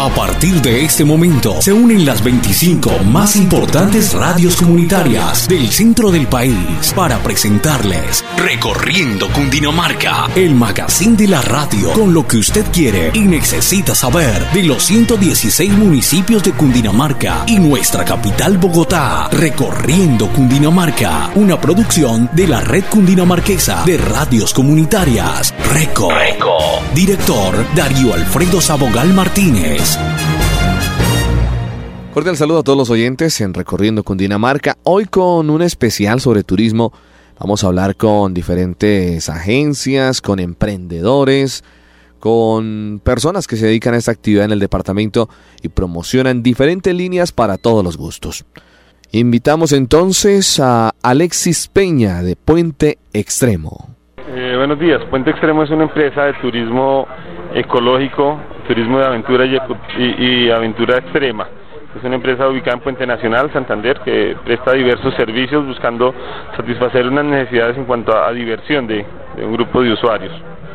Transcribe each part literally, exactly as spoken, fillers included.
A partir de este momento se unen las veinticinco más importantes radios comunitarias del centro del país para presentarles Recorriendo Cundinamarca, el magazine de la radio con lo que usted quiere y necesita saber de los ciento dieciséis municipios de Cundinamarca y nuestra capital Bogotá. Recorriendo Cundinamarca, una producción de la Red Cundinamarquesa de Radios Comunitarias. Reco. Reco. Director Darío Alfredo Sabogal Martínez. Cordial saludo a todos los oyentes en Recorriendo Cundinamarca. Hoy con un especial sobre turismo. Vamos a hablar con diferentes agencias, con emprendedores, con personas que se dedican a esta actividad en el departamento y promocionan diferentes líneas para todos los gustos. Invitamos entonces a Alexis Peña de Puente Extremo. Eh, buenos días. Puente Extremo es una empresa de turismo ecológico, turismo de aventura y, y, y aventura extrema. Es una empresa ubicada en Puente Nacional, Santander, que presta diversos servicios buscando satisfacer unas necesidades en cuanto a, a diversión de, de un grupo de usuarios.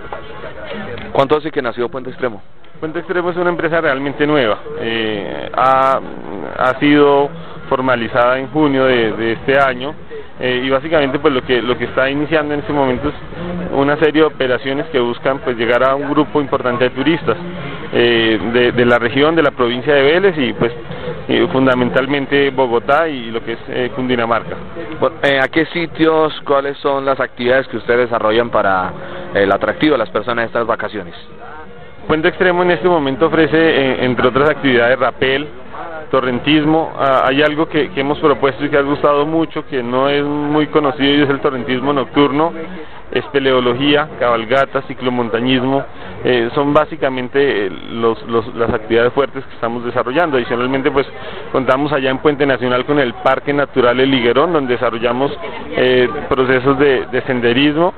¿Cuánto hace que nació Puente Extremo? Puente Extremo es una empresa realmente nueva. Eh, ha, ha sido formalizada en junio de, de este año. Eh, y básicamente pues lo que lo que está iniciando en este momento es una serie de operaciones que buscan pues llegar a un grupo importante de turistas eh, de, de la región, de la provincia de Vélez y pues eh, fundamentalmente Bogotá y lo que es eh, Cundinamarca. Bueno, eh, ¿a qué sitios, cuáles son las actividades que ustedes desarrollan para el atractivo de las personas de estas vacaciones? Puente Extremo en este momento ofrece eh, entre otras actividades rapel, torrentismo. Ah, hay algo que, que hemos propuesto y que ha gustado mucho, que no es muy conocido y es el torrentismo nocturno, espeleología, cabalgata, ciclomontañismo. Eh, son básicamente eh, los, los, las actividades fuertes que estamos desarrollando. Adicionalmente pues contamos allá en Puente Nacional con el Parque Natural El Higuerón, donde desarrollamos eh, procesos de, de senderismo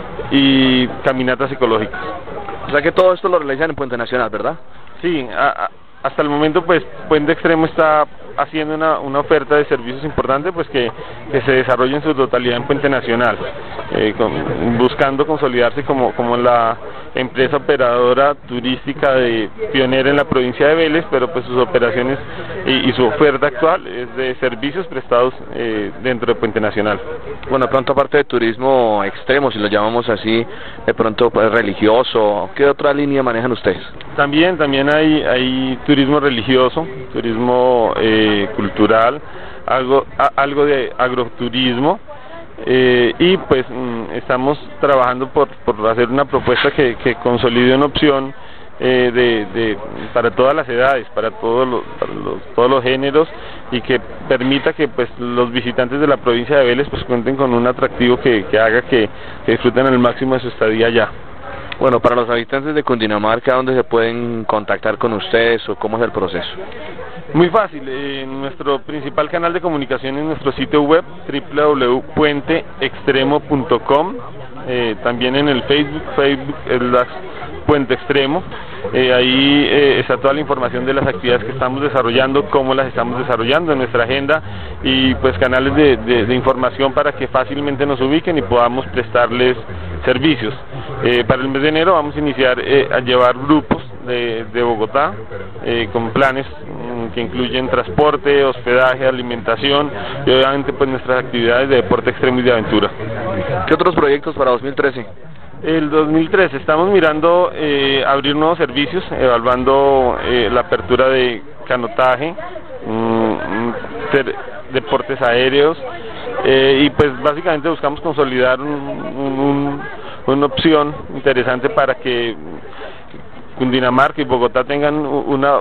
y caminatas ecológicas. O sea que todo esto lo realizan en Puente Nacional, ¿verdad? Sí, a, a, hasta el momento pues Puente Extremo está haciendo una, una oferta de servicios importante pues que, que se desarrolle en su totalidad en Puente Nacional, eh, con, buscando consolidarse como, como la empresa operadora turística de pionera en la provincia de Vélez, pero pues sus operaciones y, y su oferta actual es de servicios prestados eh, dentro de Puente Nacional. Bueno, de pronto aparte de turismo extremo, si lo llamamos así, de pronto pues, religioso, ¿qué otra línea manejan ustedes? También, también hay, hay turismo religioso, turismo eh, cultural, algo, a, algo de agroturismo. Eh, y pues mm, estamos trabajando por, por hacer una propuesta que, que consolide una opción eh, de, de, para todas las edades, para todos los, para los, todos los géneros y que permita que pues los visitantes de la provincia de Vélez pues cuenten con un atractivo que, que haga que, que disfruten al máximo de su estadía allá. Bueno, para los habitantes de Cundinamarca, ¿dónde se pueden contactar con ustedes o cómo es el proceso? Muy fácil, eh, nuestro principal canal de comunicación es nuestro sitio web doble u doble u doble u punto puente extremo punto com, eh, también en el Facebook, Facebook es la Puente Extremo, eh, ahí eh, está toda la información de las actividades que estamos desarrollando, cómo las estamos desarrollando en nuestra agenda y pues canales de, de, de información para que fácilmente nos ubiquen y podamos prestarles servicios. Eh, para el mes de enero vamos a iniciar eh, a llevar grupos de, de Bogotá eh, con planes que incluyen transporte, hospedaje, alimentación y obviamente pues nuestras actividades de deporte extremo y de aventura. ¿Qué otros proyectos para dos mil trece? El dos mil trece estamos mirando eh, abrir nuevos servicios, evaluando eh, la apertura de canotaje, mmm, ter, deportes aéreos eh, y pues básicamente buscamos consolidar un, un, un, una opción interesante para que Cundinamarca y Bogotá tengan una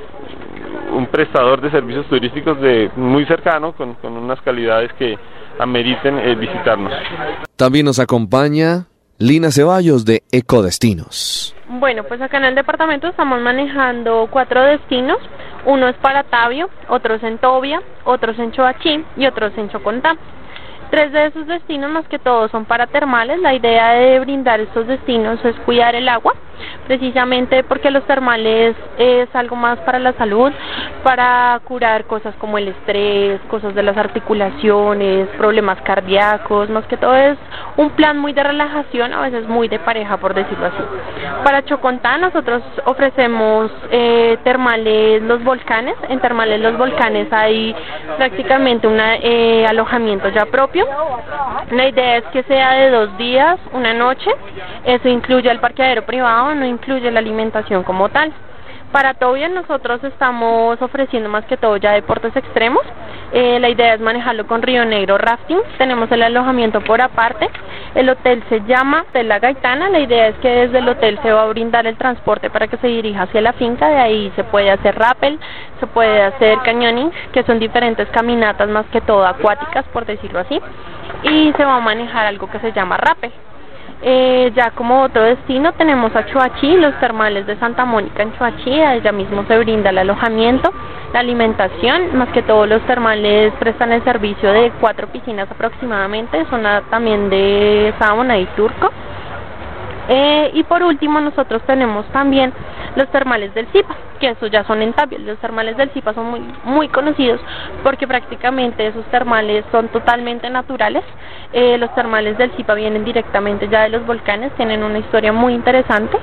un prestador de servicios turísticos de muy cercano, con, con unas calidades que ameriten eh, visitarnos. También nos acompaña Lina Ceballos de Ecodestinos. Bueno, pues acá en el departamento estamos manejando cuatro destinos. Uno es para Tabio, otro es en Tobia, otro es en Choachí y otro es en Chocontá. Tres de esos destinos más que todo son para termales. La idea de brindar estos destinos es cuidar el agua, precisamente porque los termales es algo más para la salud, para curar cosas como el estrés, cosas de las articulaciones, problemas cardíacos, más que todo es un plan muy de relajación, a veces muy de pareja, por decirlo así. Para Chocontá nosotros ofrecemos eh, termales Los Volcanes. En termales Los Volcanes hay prácticamente un eh, alojamiento ya propio. La idea es que sea de dos días, una noche. Eso incluye el parqueadero privado, no incluye la alimentación como tal. Para Tobia nosotros estamos ofreciendo más que todo ya deportes extremos. Eh, la idea es manejarlo con Río Negro Rafting. Tenemos el alojamiento por aparte. El hotel se llama Hotel La Gaitana. La idea es que desde el hotel se va a brindar el transporte para que se dirija hacia la finca. De ahí se puede hacer rappel, se puede hacer canyoning, que son diferentes caminatas más que todo acuáticas, por decirlo así. Y se va a manejar algo que se llama rappel. Eh, ya como otro destino tenemos a Choachí, los termales de Santa Mónica en Choachí. Allá mismo se brinda el alojamiento, la alimentación, más que todos los termales prestan el servicio de cuatro piscinas aproximadamente, zona también de sauna y turco. Eh, y por último nosotros tenemos también los termales del Zipa, que esos ya son en Tapia. Los termales del Zipa son muy muy conocidos porque prácticamente esos termales son totalmente naturales. Eh, los termales del Zipa vienen directamente ya de los volcanes, tienen una historia muy interesante.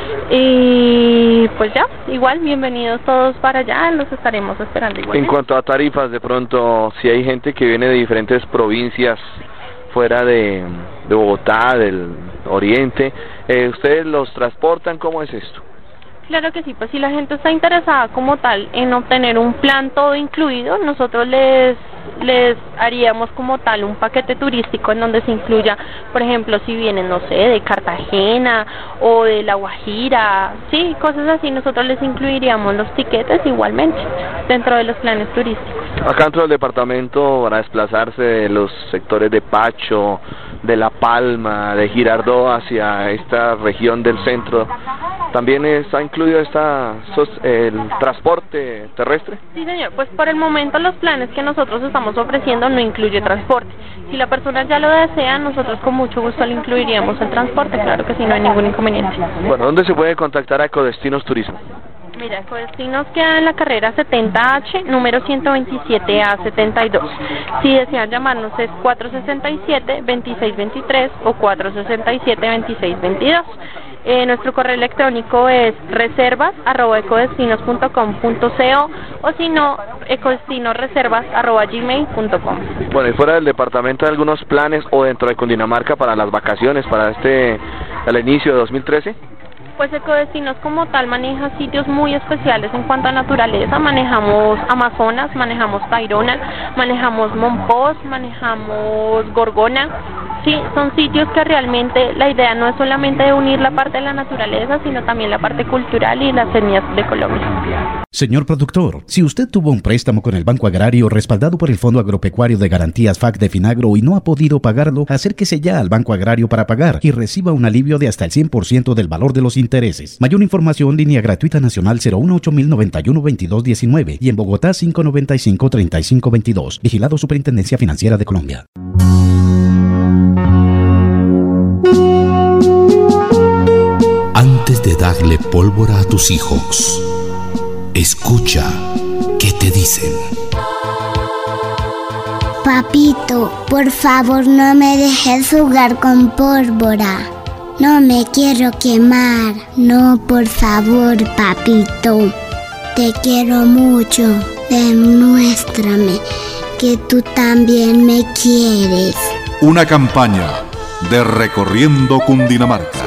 Y pues ya, igual, bienvenidos todos para allá, los estaremos esperando igual. En cuanto a tarifas, de pronto, si hay gente que viene de diferentes provincias fuera de, de Bogotá, del oriente, eh, ¿ustedes los transportan? ¿Cómo es esto? Claro que sí, pues si la gente está interesada como tal en obtener un plan todo incluido, nosotros les les haríamos como tal un paquete turístico en donde se incluya, por ejemplo, si vienen, no sé, de Cartagena o de La Guajira, sí, cosas así, nosotros les incluiríamos los tiquetes igualmente dentro de los planes turísticos. Acá dentro del departamento, para desplazarse de los sectores de Pacho, de La Palma, de Girardot hacia esta región del centro, ¿también está incluido esta, el transporte terrestre? Sí, señor, pues por el momento los planes que nosotros estamos ofreciendo no incluye transporte. Si la persona ya lo desea, nosotros con mucho gusto le incluiríamos el transporte, claro que sí, no hay ningún inconveniente. Bueno, ¿dónde se puede contactar a Ecodestinos Turismo? Mira, Ecodestinos queda en la carrera setenta H, número ciento veintisiete A setenta y dos. Si desean llamarnos es cuatro sesenta y siete, veintiséis veintitrés o cuatro sesenta y siete, veintiséis veintidós. Eh, nuestro correo electrónico es reservas arroba ecodestinos punto com punto co o si no, ecodestinosreservas arroba gmail punto com. Bueno, y fuera del departamento, ¿hay algunos planes o dentro de Cundinamarca para las vacaciones, para este, al inicio de dos mil trece? Pues Ecodestinos como tal maneja sitios muy especiales en cuanto a naturaleza. Manejamos Amazonas, manejamos Tayrona, manejamos Monpós, manejamos Gorgona. Sí, son sitios que realmente la idea no es solamente de unir la parte de la naturaleza, sino también la parte cultural y las etnias de Colombia. Señor productor, si usted tuvo un préstamo con el Banco Agrario respaldado por el Fondo Agropecuario de Garantías F A C de Finagro y no ha podido pagarlo, acérquese ya al Banco Agrario para pagar y reciba un alivio de hasta el cien por ciento del valor de los intereses. Mayor información, línea gratuita nacional cero uno ocho mil noventa y uno veintidós diecinueve y en Bogotá cinco noventa y cinco treinta y cinco veintidós. Vigilado Superintendencia Financiera de Colombia. Antes de darle pólvora a tus hijos, escucha qué te dicen. Papito, por favor no me dejes jugar con pólvora. No me quiero quemar. No, por favor, papito. Te quiero mucho. Demuéstrame que tú también me quieres. Una campaña de Recorriendo Cundinamarca.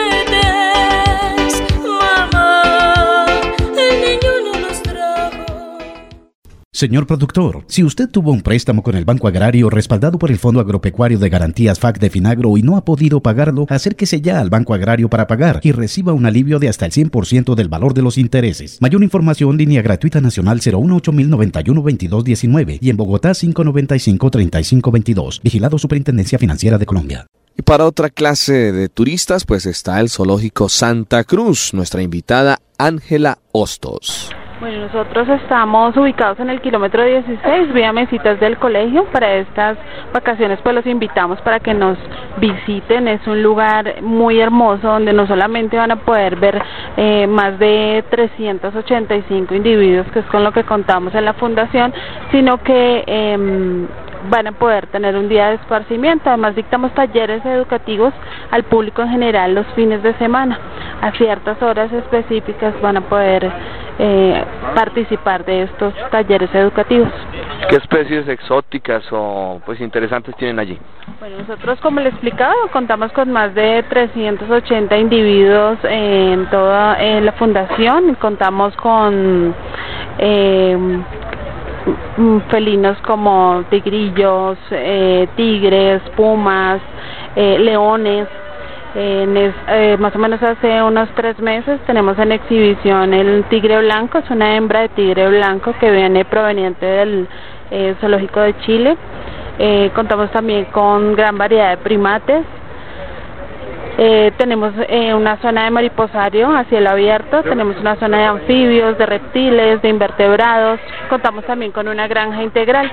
Señor productor, si usted tuvo un préstamo con el Banco Agrario respaldado por el Fondo Agropecuario de Garantías F A C de Finagro y no ha podido pagarlo, acérquese ya al Banco Agrario para pagar y reciba un alivio de hasta el cien por ciento del valor de los intereses. Mayor información, línea gratuita nacional cero uno ocho mil noventa y uno veintidós diecinueve y en Bogotá cinco noventa y cinco treinta y cinco veintidós. Vigilado Superintendencia Financiera de Colombia. Y para otra clase de turistas, pues está el Zoológico Santa Cruz, nuestra invitada Ángela Hostos. Bueno, nosotros estamos ubicados en el kilómetro dieciséis, vía Mesitas del Colegio. Para estas vacaciones pues los invitamos para que nos visiten. Es un lugar muy hermoso donde no solamente van a poder ver eh, más de trescientos ochenta y cinco individuos, que es con lo que contamos en la fundación, sino que eh, van a poder tener un día de esparcimiento. Además dictamos talleres educativos al público en general los fines de semana. A ciertas horas específicas van a poder eh, participar de estos talleres educativos. ¿Qué especies exóticas o pues interesantes tienen allí? Bueno, nosotros, como le explicaba, contamos con más de trescientos ochenta individuos en toda en la fundación. Contamos con eh, felinos como tigrillos, eh, tigres, pumas, eh, leones. En es, eh, más o menos hace unos tres meses tenemos en exhibición el tigre blanco. Es una hembra de tigre blanco que viene proveniente del eh, zoológico de Chile. Eh, contamos también con gran variedad de primates. Eh, tenemos eh, una zona de mariposario a cielo abierto, tenemos una zona de anfibios, de reptiles, de invertebrados. Contamos también con una granja integral.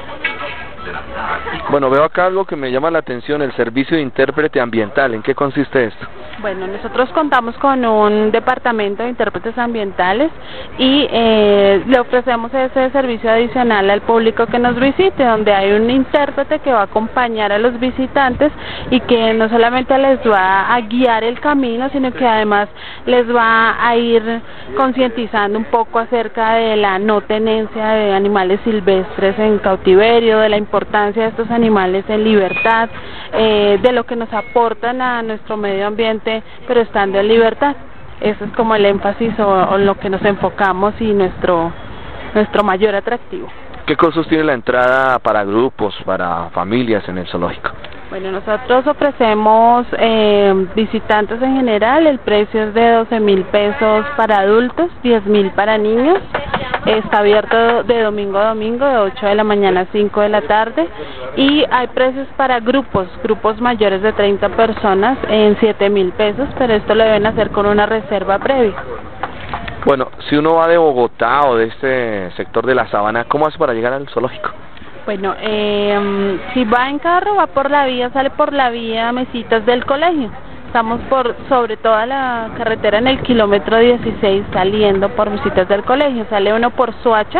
Bueno, veo acá algo que me llama la atención, el servicio de intérprete ambiental. ¿En qué consiste esto? Bueno, nosotros contamos con un departamento de intérpretes ambientales y eh, le ofrecemos ese servicio adicional al público que nos visite, donde hay un intérprete que va a acompañar a los visitantes y que no solamente les va a guiar el camino, sino que además les va a ir concientizando un poco acerca de la no tenencia de animales silvestres en cautiverio, de la importancia de estos animales en libertad, eh, de lo que nos aportan a nuestro medio ambiente, pero estando en libertad. Eso es como el énfasis o, o lo que nos enfocamos y nuestro nuestro mayor atractivo. ¿Qué costos tiene la entrada para grupos, para familias en el zoológico? Bueno, nosotros ofrecemos eh, visitantes en general. El precio es de doce mil pesos para adultos, diez mil para niños. Está abierto de domingo a domingo, de ocho de la mañana a cinco de la tarde. Y hay precios para grupos, grupos mayores de treinta personas en siete mil pesos, pero esto lo deben hacer con una reserva previa. Bueno, si uno va de Bogotá o de este sector de la Sabana, ¿cómo hace para llegar al zoológico? Bueno, eh, si va en carro, va por la vía, sale por la vía Mesitas del Colegio. Estamos por sobre toda la carretera en el kilómetro dieciséis, saliendo por Mesitas del Colegio. Sale uno por Soacha.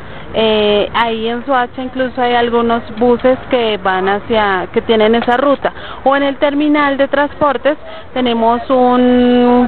Eh, ahí en Soacha incluso hay algunos buses que van hacia, que tienen esa ruta. O en el terminal de transportes tenemos un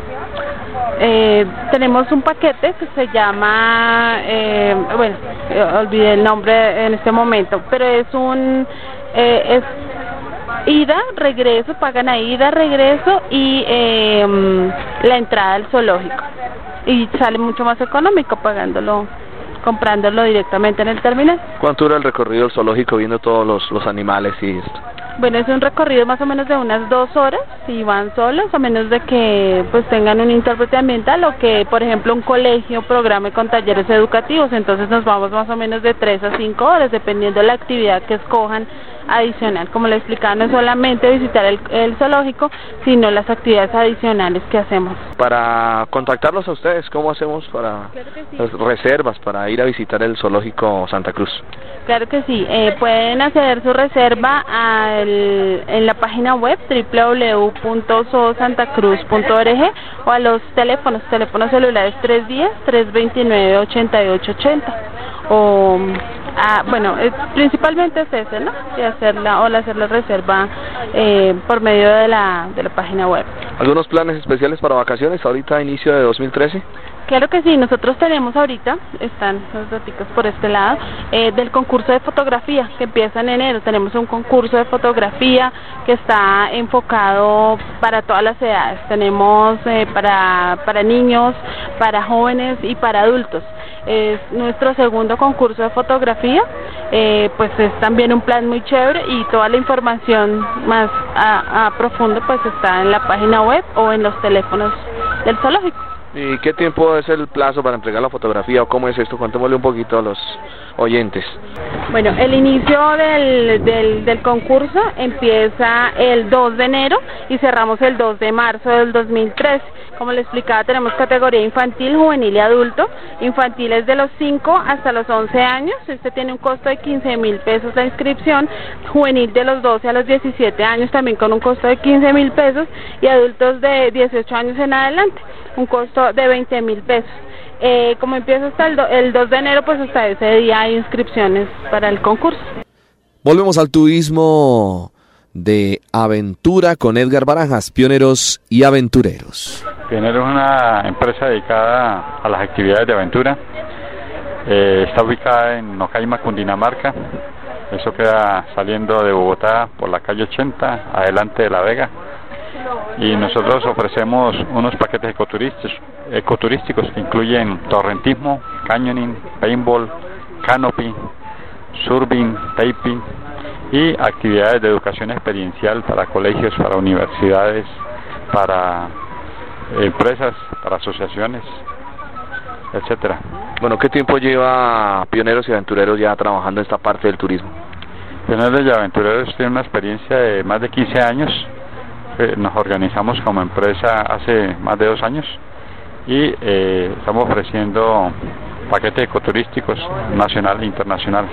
eh, tenemos un paquete que se llama, eh, bueno, eh, olvidé el nombre en este momento, pero es un eh, es ida, regreso, pagan a ida, regreso y eh, la entrada al zoológico, y sale mucho más económico pagándolo, comprándolo directamente en el terminal. ¿Cuánto dura el recorrido del zoológico viendo todos los, los animales y esto? Bueno, es un recorrido más o menos de unas dos horas, si van solos, a menos de que pues tengan un intérprete ambiental o que, por ejemplo, un colegio programe con talleres educativos. Entonces nos vamos más o menos de tres a cinco horas, dependiendo de la actividad que escojan adicional. Como le explicaba, no es solamente visitar el, el zoológico, sino las actividades adicionales que hacemos. Para contactarlos a ustedes, ¿cómo hacemos para claro sí. las reservas para ir a visitar el zoológico Santa Cruz? Claro que sí, eh, pueden hacer su reserva al, en la página web doble u doble u doble u punto zoo santa cruz punto org o a los teléfonos, teléfonos celulares tres diez, tres veintinueve, ochenta y ocho ochenta. O, ah, bueno, eh, principalmente es ese, ¿no? Y hacerla, o hacer la reserva eh, por medio de la, de la página web. ¿Algunos planes especiales para vacaciones ahorita a inicio de dos mil trece? Claro que sí, nosotros tenemos ahorita, están los datos por este lado, eh, del concurso de fotografía que empieza en enero. Tenemos un concurso de fotografía que está enfocado para todas las edades. Tenemos eh, para, para niños, para jóvenes y para adultos. Es nuestro segundo concurso de fotografía, eh, pues es también un plan muy chévere, y toda la información más a, a profundo pues está en la página web o en los teléfonos del zoológico. ¿Y qué tiempo es el plazo para entregar la fotografía o cómo es esto? Contémosle un poquito a los oyentes. Bueno, el inicio del, del, del concurso empieza el dos de enero y cerramos el dos de marzo del dos mil trece. Como le explicaba, tenemos categoría infantil, juvenil y adulto. Infantil es de los cinco hasta los once años. Este tiene un costo de quince mil pesos la inscripción. Juvenil de los doce a los diecisiete años, también con un costo de quince mil pesos. Y adultos de dieciocho años en adelante, un costo de veinte mil pesos. Eh, como empieza hasta el, do, el dos de enero, pues hasta ese día hay inscripciones para el concurso. Volvemos al turismo de aventura con Edgar Barajas, Pioneros y Aventureros. Pioneros es una empresa dedicada a las actividades de aventura. Eh, está ubicada en Nocaima, Cundinamarca. Eso queda saliendo de Bogotá por la calle ochenta, adelante de La Vega. Y nosotros ofrecemos unos paquetes ecoturísticos, ecoturísticos que incluyen torrentismo, canyoning, paintball, canopy, surfing, taping y actividades de educación experiencial para colegios, para universidades, para empresas, para asociaciones, etcétera. Bueno, ¿qué tiempo lleva Pioneros y Aventureros ya trabajando en esta parte del turismo? Pioneros y Aventureros tiene una experiencia de más de quince años. Eh, nos organizamos como empresa hace más de dos años y eh, estamos ofreciendo paquetes ecoturísticos nacional e internacional.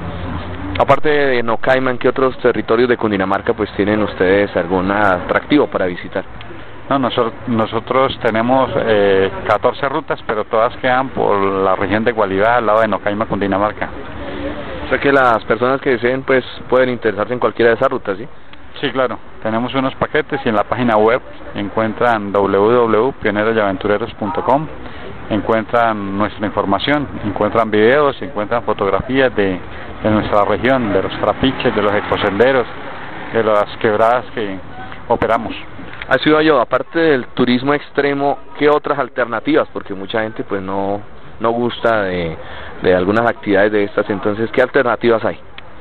Aparte de Nocaima, ¿en qué otros territorios de Cundinamarca pues tienen ustedes algún atractivo para visitar? No, nosotros, nosotros tenemos eh, catorce rutas, pero todas quedan por la región de Gualibá, al lado de Nocaima, Cundinamarca. O sea que las personas que deseen pues pueden interesarse en cualquiera de esas rutas, ¿sí? Sí, claro. Tenemos unos paquetes y en la página web encuentran doble u doble u doble u punto pioneros y aventureros punto com, encuentran nuestra información, encuentran videos, encuentran fotografías de, de nuestra región, de los trapiches, de los ecosenderos, de las quebradas que operamos. Ha sido yo, aparte del turismo extremo, ¿qué otras alternativas? Porque mucha gente pues no, no gusta de, de algunas actividades de estas, entonces, ¿qué alternativas hay?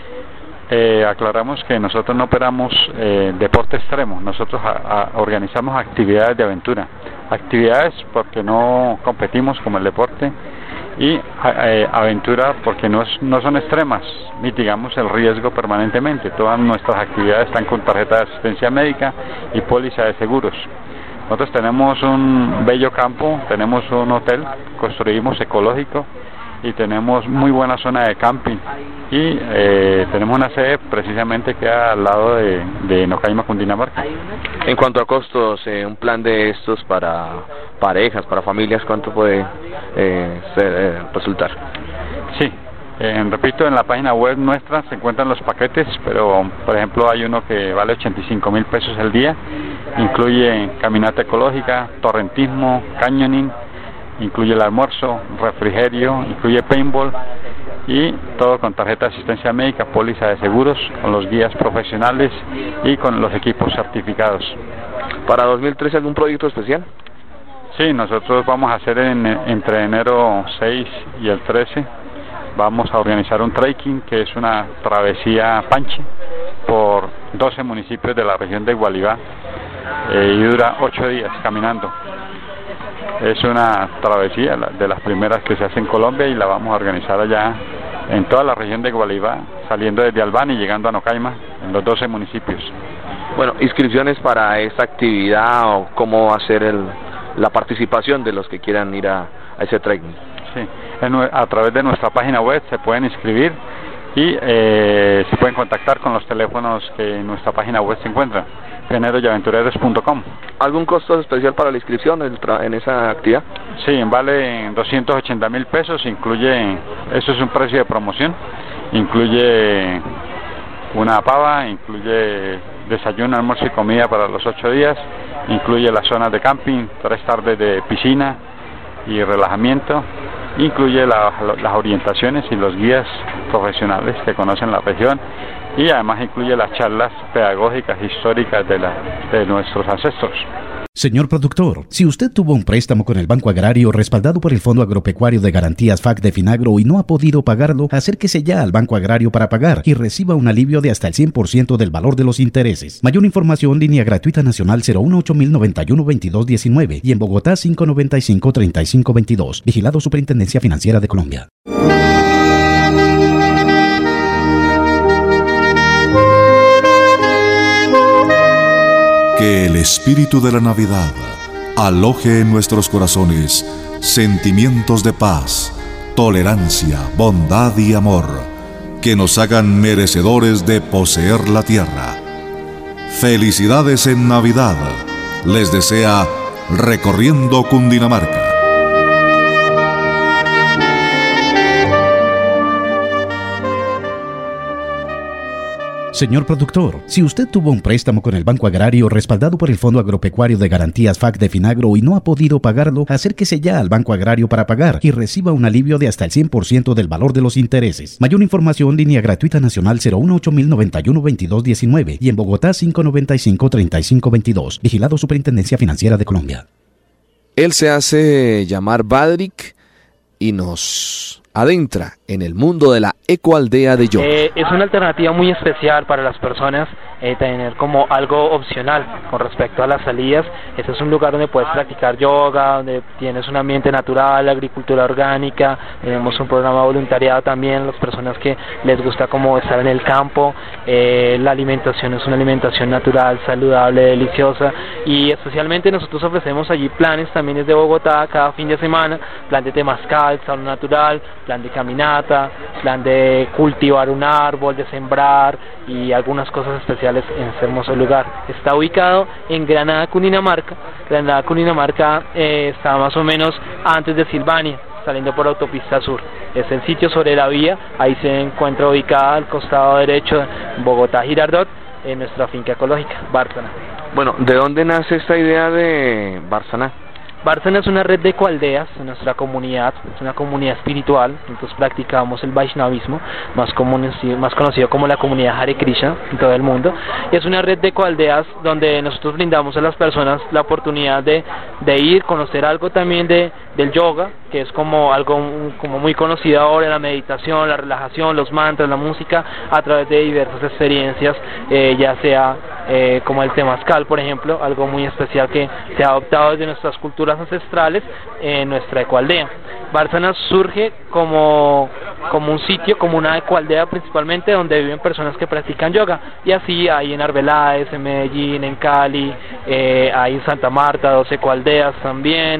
Eh, aclaramos que nosotros no operamos eh, deporte extremo, nosotros a, a organizamos actividades de aventura, actividades porque no competimos como el deporte y a, eh, aventura porque no, es, no son extremas, mitigamos el riesgo permanentemente. Todas nuestras actividades están con tarjeta de asistencia médica y póliza de seguros. Nosotros tenemos un bello campo, tenemos un hotel, construimos ecológico y tenemos muy buena zona de camping y eh, tenemos una sede precisamente que queda al lado de, de Nocaima, Cundinamarca. En cuanto a costos, eh, un plan de estos para parejas, para familias, ¿cuánto puede eh, ser, eh, resultar? Sí, eh, repito, en la página web nuestra se encuentran los paquetes, pero por ejemplo hay uno que vale ochenta y cinco mil pesos el día, incluye caminata ecológica, torrentismo, canyoning, incluye el almuerzo, refrigerio, incluye paintball y todo con tarjeta de asistencia médica, póliza de seguros, con los guías profesionales y con los equipos certificados. ¿Para dos mil trece algún proyecto especial? Sí, nosotros vamos a hacer en, entre enero seis y el trece, vamos a organizar un trekking que es una travesía panche por doce municipios de la región de Gualibá eh, y dura ocho días caminando. Es una travesía de las primeras que se hace en Colombia y la vamos a organizar allá en toda la región de Gualibá, saliendo desde Albán y llegando a Nocaima, en los doce municipios. Bueno, inscripciones para esta actividad o cómo va a ser el, la participación de los que quieran ir a, a ese trekking. Sí, en, a través de nuestra página web se pueden inscribir y eh, se pueden contactar con los teléfonos que en nuestra página web se encuentran, pioneros y aventureros punto com. ¿Algún costo especial para la inscripción en, en esa actividad? Sí, vale doscientos ochenta mil pesos, incluye, eso es un precio de promoción, incluye una pava, incluye desayuno, almuerzo y comida para los ocho días, incluye las zonas de camping, tres tardes de piscina y relajamiento, incluye la, las orientaciones y los guías profesionales que conocen la región y además incluye las charlas pedagógicas históricas de, la, de nuestros ancestros. Señor productor, si usted tuvo un préstamo con el Banco Agrario respaldado por el Fondo Agropecuario de Garantías F A C de Finagro y no ha podido pagarlo, acérquese ya al Banco Agrario para pagar y reciba un alivio de hasta el cien por ciento del valor de los intereses. Mayor información, línea gratuita nacional cero uno ocho mil noventa y uno veintidós diecinueve y en Bogotá cinco noventa y cinco treinta y cinco veintidós. Vigilado Superintendencia Financiera de Colombia. Que el espíritu de la Navidad aloje en nuestros corazones sentimientos de paz, tolerancia, bondad y amor, que nos hagan merecedores de poseer la tierra. Felicidades en Navidad, les desea Recorriendo Cundinamarca. Señor productor, si usted tuvo un préstamo con el Banco Agrario respaldado por el Fondo Agropecuario de Garantías F A C de Finagro y no ha podido pagarlo, acérquese ya al Banco Agrario para pagar y reciba un alivio de hasta el cien por ciento del valor de los intereses. Mayor información, línea gratuita nacional cero uno ocho mil noventa y uno veintidós diecinueve y en Bogotá cinco noventa y cinco treinta y cinco veintidós. Vigilado Superintendencia Financiera de Colombia. Él se hace llamar Badrik y nos adentra en el mundo de la ecoaldea de yoga. Eh, es una alternativa muy especial para las personas, eh, tener como algo opcional con respecto a las salidas. Este es un lugar donde puedes practicar yoga, donde tienes un ambiente natural, agricultura orgánica, tenemos un programa de voluntariado también, las personas que les gusta como estar en el campo, eh, la alimentación es una alimentación natural, saludable, deliciosa, y especialmente nosotros ofrecemos allí planes también desde Bogotá cada fin de semana, plan de temazcal, salud natural, plan de caminata, plan de cultivar un árbol, de sembrar y algunas cosas especiales en este hermoso lugar. Está ubicado en Granada, Cundinamarca. Granada, Cundinamarca eh, está más o menos antes de Silvania, saliendo por autopista sur. Es el sitio sobre la vía, ahí se encuentra ubicada al costado derecho de Bogotá Girardot, en nuestra finca ecológica, Bárcena. Bueno, ¿de dónde nace esta idea de Bárcena? Bárcena es una red de ecoaldeas en nuestra comunidad, es una comunidad espiritual. Nosotros practicamos el Vaishnavismo, más, conocido, más conocido como la comunidad Hare Krishna en todo el mundo. Y es una red de ecoaldeas donde nosotros brindamos a las personas la oportunidad de, de ir, conocer algo también de, del yoga, que es como algo como muy conocido ahora, la meditación, la relajación, los mantras, la música, a través de diversas experiencias, eh, ya sea eh, como el temazcal, por ejemplo, algo muy especial que se ha adoptado desde nuestras culturas ancestrales en nuestra ecoaldea. Bárcena surge como, como un sitio, como una ecoaldea principalmente, donde viven personas que practican yoga, y así hay en Arbeláez, en Medellín, en Cali, eh, hay en Santa Marta, dos ecoaldeas también,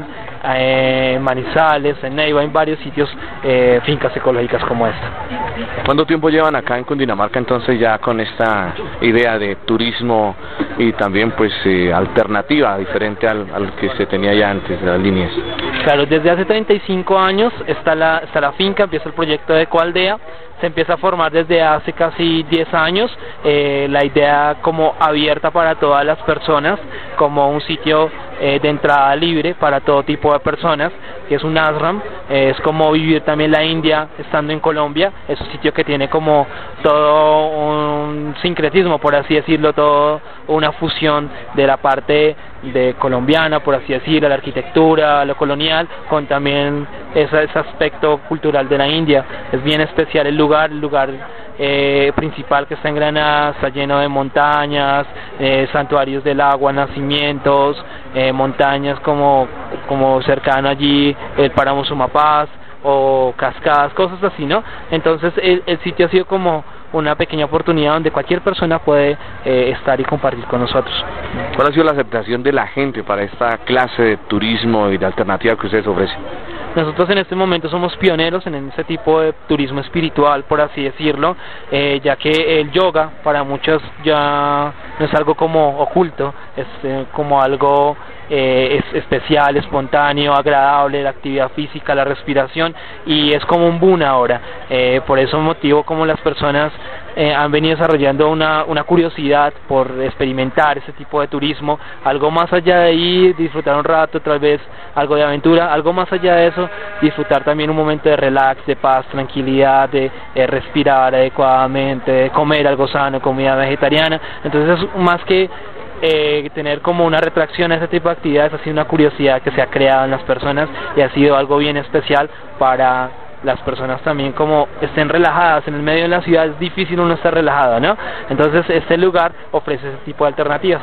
eh, en Manizales, en Neiva, en varios sitios, eh, fincas ecológicas como esta. ¿Cuánto tiempo llevan acá en Cundinamarca entonces ya con esta idea de turismo y también pues eh, alternativa, diferente al, al que se tenía ya antes de las líneas? Claro, desde hace treinta y cinco años está la, está la finca, empieza el proyecto de ecoaldea, se empieza a formar desde hace casi diez años, eh, la idea como abierta para todas las personas, como un sitio eh, de entrada libre para todo tipo de personas, que es un ashram, eh, es como vivir también la India estando en Colombia, es un sitio que tiene como todo un sincretismo, por así decirlo, todo una fusión de la parte de colombiana, por así decirlo, la arquitectura, lo colonial, con también ese, ese aspecto cultural de la India. Es bien especial el lugar, el lugar eh, principal que está en Granada, está lleno de montañas, eh, santuarios del agua, nacimientos, eh, montañas como, como cercano allí, el páramo Sumapaz, o cascadas, cosas así, ¿no? Entonces el, el sitio ha sido como una pequeña oportunidad donde cualquier persona puede eh, estar y compartir con nosotros. ¿Cuál ha sido la aceptación de la gente para esta clase de turismo y de alternativa que ustedes ofrecen? Nosotros en este momento somos pioneros en ese tipo de turismo espiritual, por así decirlo, eh, ya que el yoga para muchos ya no es algo como oculto, es eh, como algo eh, es especial, espontáneo, agradable, la actividad física, la respiración, y es como un boom ahora. Eh, por eso motivo como las personas eh, han venido desarrollando una, una curiosidad por experimentar ese tipo de turismo, algo más allá de ir, disfrutar un rato, tal vez algo de aventura, algo más allá de eso, disfrutar también un momento de relax, de paz, tranquilidad, de, de respirar adecuadamente, de comer algo sano, comida vegetariana. Entonces es más que eh, tener como una retracción a ese tipo de actividades, ha sido una curiosidad que se ha creado en las personas y ha sido algo bien especial para las personas también, como estén relajadas. En el medio de la ciudad es difícil uno estar relajado, ¿no? Entonces este lugar ofrece ese tipo de alternativas.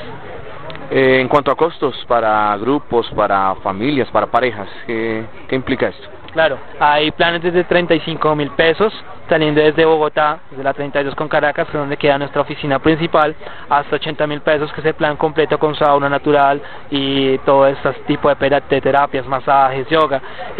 Eh, en cuanto a costos para grupos, para familias, para parejas, ¿qué, qué implica esto? Claro, hay planes desde treinta y cinco mil pesos, saliendo desde Bogotá, desde la treinta y dos con Caracas, que es donde queda nuestra oficina principal, hasta ochenta mil pesos, que es el plan completo con sauna natural y todo este tipo de, de terapias, masajes, yoga.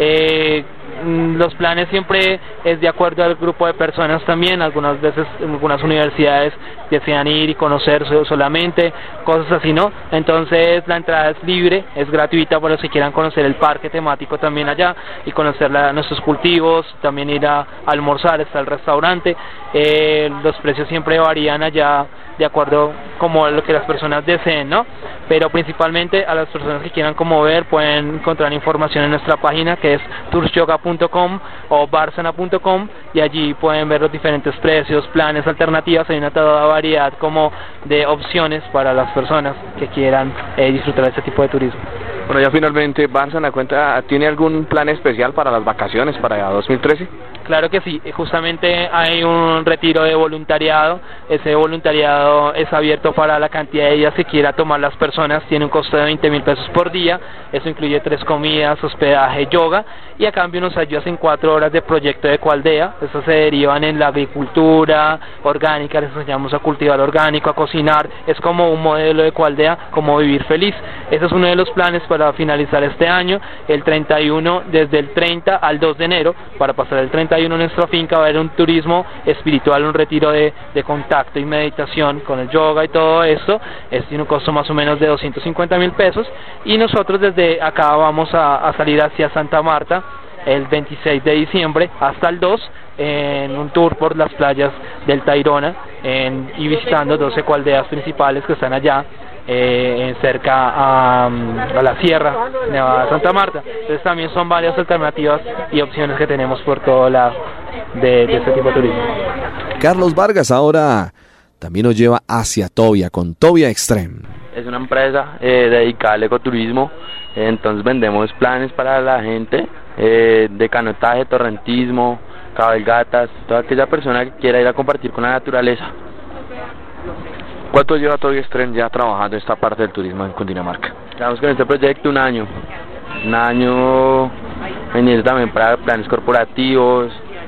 Eh, los planes siempre es de acuerdo al grupo de personas también. Algunas veces en algunas universidades desean ir y conocer solamente, cosas así, ¿no? Entonces la entrada es libre, es gratuita para los que quieran conocer el parque temático también allá y conocer la, nuestros cultivos, también ir a, a almorzar, está el restaurante. Eh, los precios siempre varían allá de acuerdo como lo que las personas deseen, ¿no? Pero principalmente a las personas que quieran como ver pueden encontrar información en nuestra página, que es tours yoga punto com o barsana punto com, y allí pueden ver los diferentes precios, planes, alternativas. Hay una toda variedad como de opciones para las personas que quieran eh, disfrutar de este tipo de turismo. Bueno, ya finalmente, Barsana, cuenta, ¿tiene algún plan especial para las vacaciones para dos mil trece? Claro que sí, justamente hay un retiro de voluntariado. Ese voluntariado es abierto para la cantidad de días que quiera tomar las personas, tiene un costo de veinte mil pesos por día, eso incluye tres comidas, hospedaje, yoga, y a cambio nos ayudas en cuatro horas de proyecto de Ecoaldea. Esas se derivan en la agricultura orgánica, les enseñamos a cultivar orgánico, a cocinar, es como un modelo de Ecoaldea, como vivir feliz. Ese es uno de los planes para finalizar este año, el treinta y uno, desde el treinta al dos de enero, para pasar el treinta y uno en nuestra finca va a haber un turismo espiritual, un retiro de, de contacto y meditación con el yoga y todo esto. Es tiene un costo más o menos de doscientos cincuenta mil pesos, y nosotros desde acá vamos a, a salir hacia Santa Marta el veintiséis de diciembre hasta el dos, en un tour por las playas del Tayrona en, y visitando dos ecoaldeas principales que están allá eh, cerca a, a la Sierra Nevada de Santa Marta. Entonces también son varias alternativas y opciones que tenemos por todo lado de, de este tipo de turismo. Carlos Vargas ahora también nos lleva hacia Tobia con Tobia Extreme. Es una empresa eh, dedicada al ecoturismo, eh, entonces vendemos planes para la gente eh, de canotaje, torrentismo, cabalgatas, toda aquella persona que quiera ir a compartir con la naturaleza. ¿Cuánto lleva Tobia Extreme ya trabajando en esta parte del turismo en Cundinamarca? Estamos con este proyecto un año, un año vendiendo también para planes corporativos,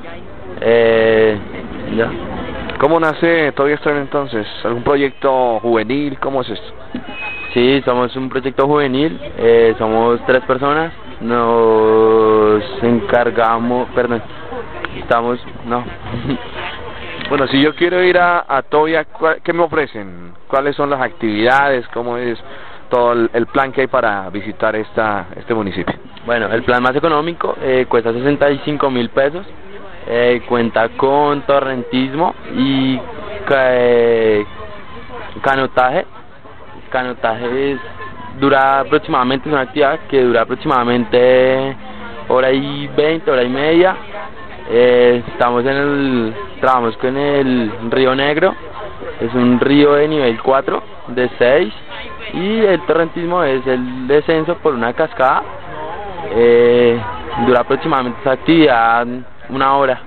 eh, ya. ¿Cómo nace Tobia Extreme entonces? ¿Algún proyecto juvenil? ¿Cómo es esto? Sí, somos un proyecto juvenil, eh, somos tres personas, nos encargamos, perdón, estamos, no. Bueno, si yo quiero ir a, a Tobia, ¿qué me ofrecen? ¿Cuáles son las actividades? ¿Cómo es todo el, el plan que hay para visitar esta este municipio? Bueno, el plan más económico eh, cuesta sesenta y cinco mil pesos. Eh, cuenta con torrentismo y eh, canotaje. Canotaje es, dura aproximadamente, es una actividad que dura aproximadamente hora y veinte, hora y media. Eh, estamos en el, trabajamos con el Río Negro, es un río de nivel cuatro, de seis, y el torrentismo es el descenso por una cascada. Eh, dura aproximadamente esa actividad una hora.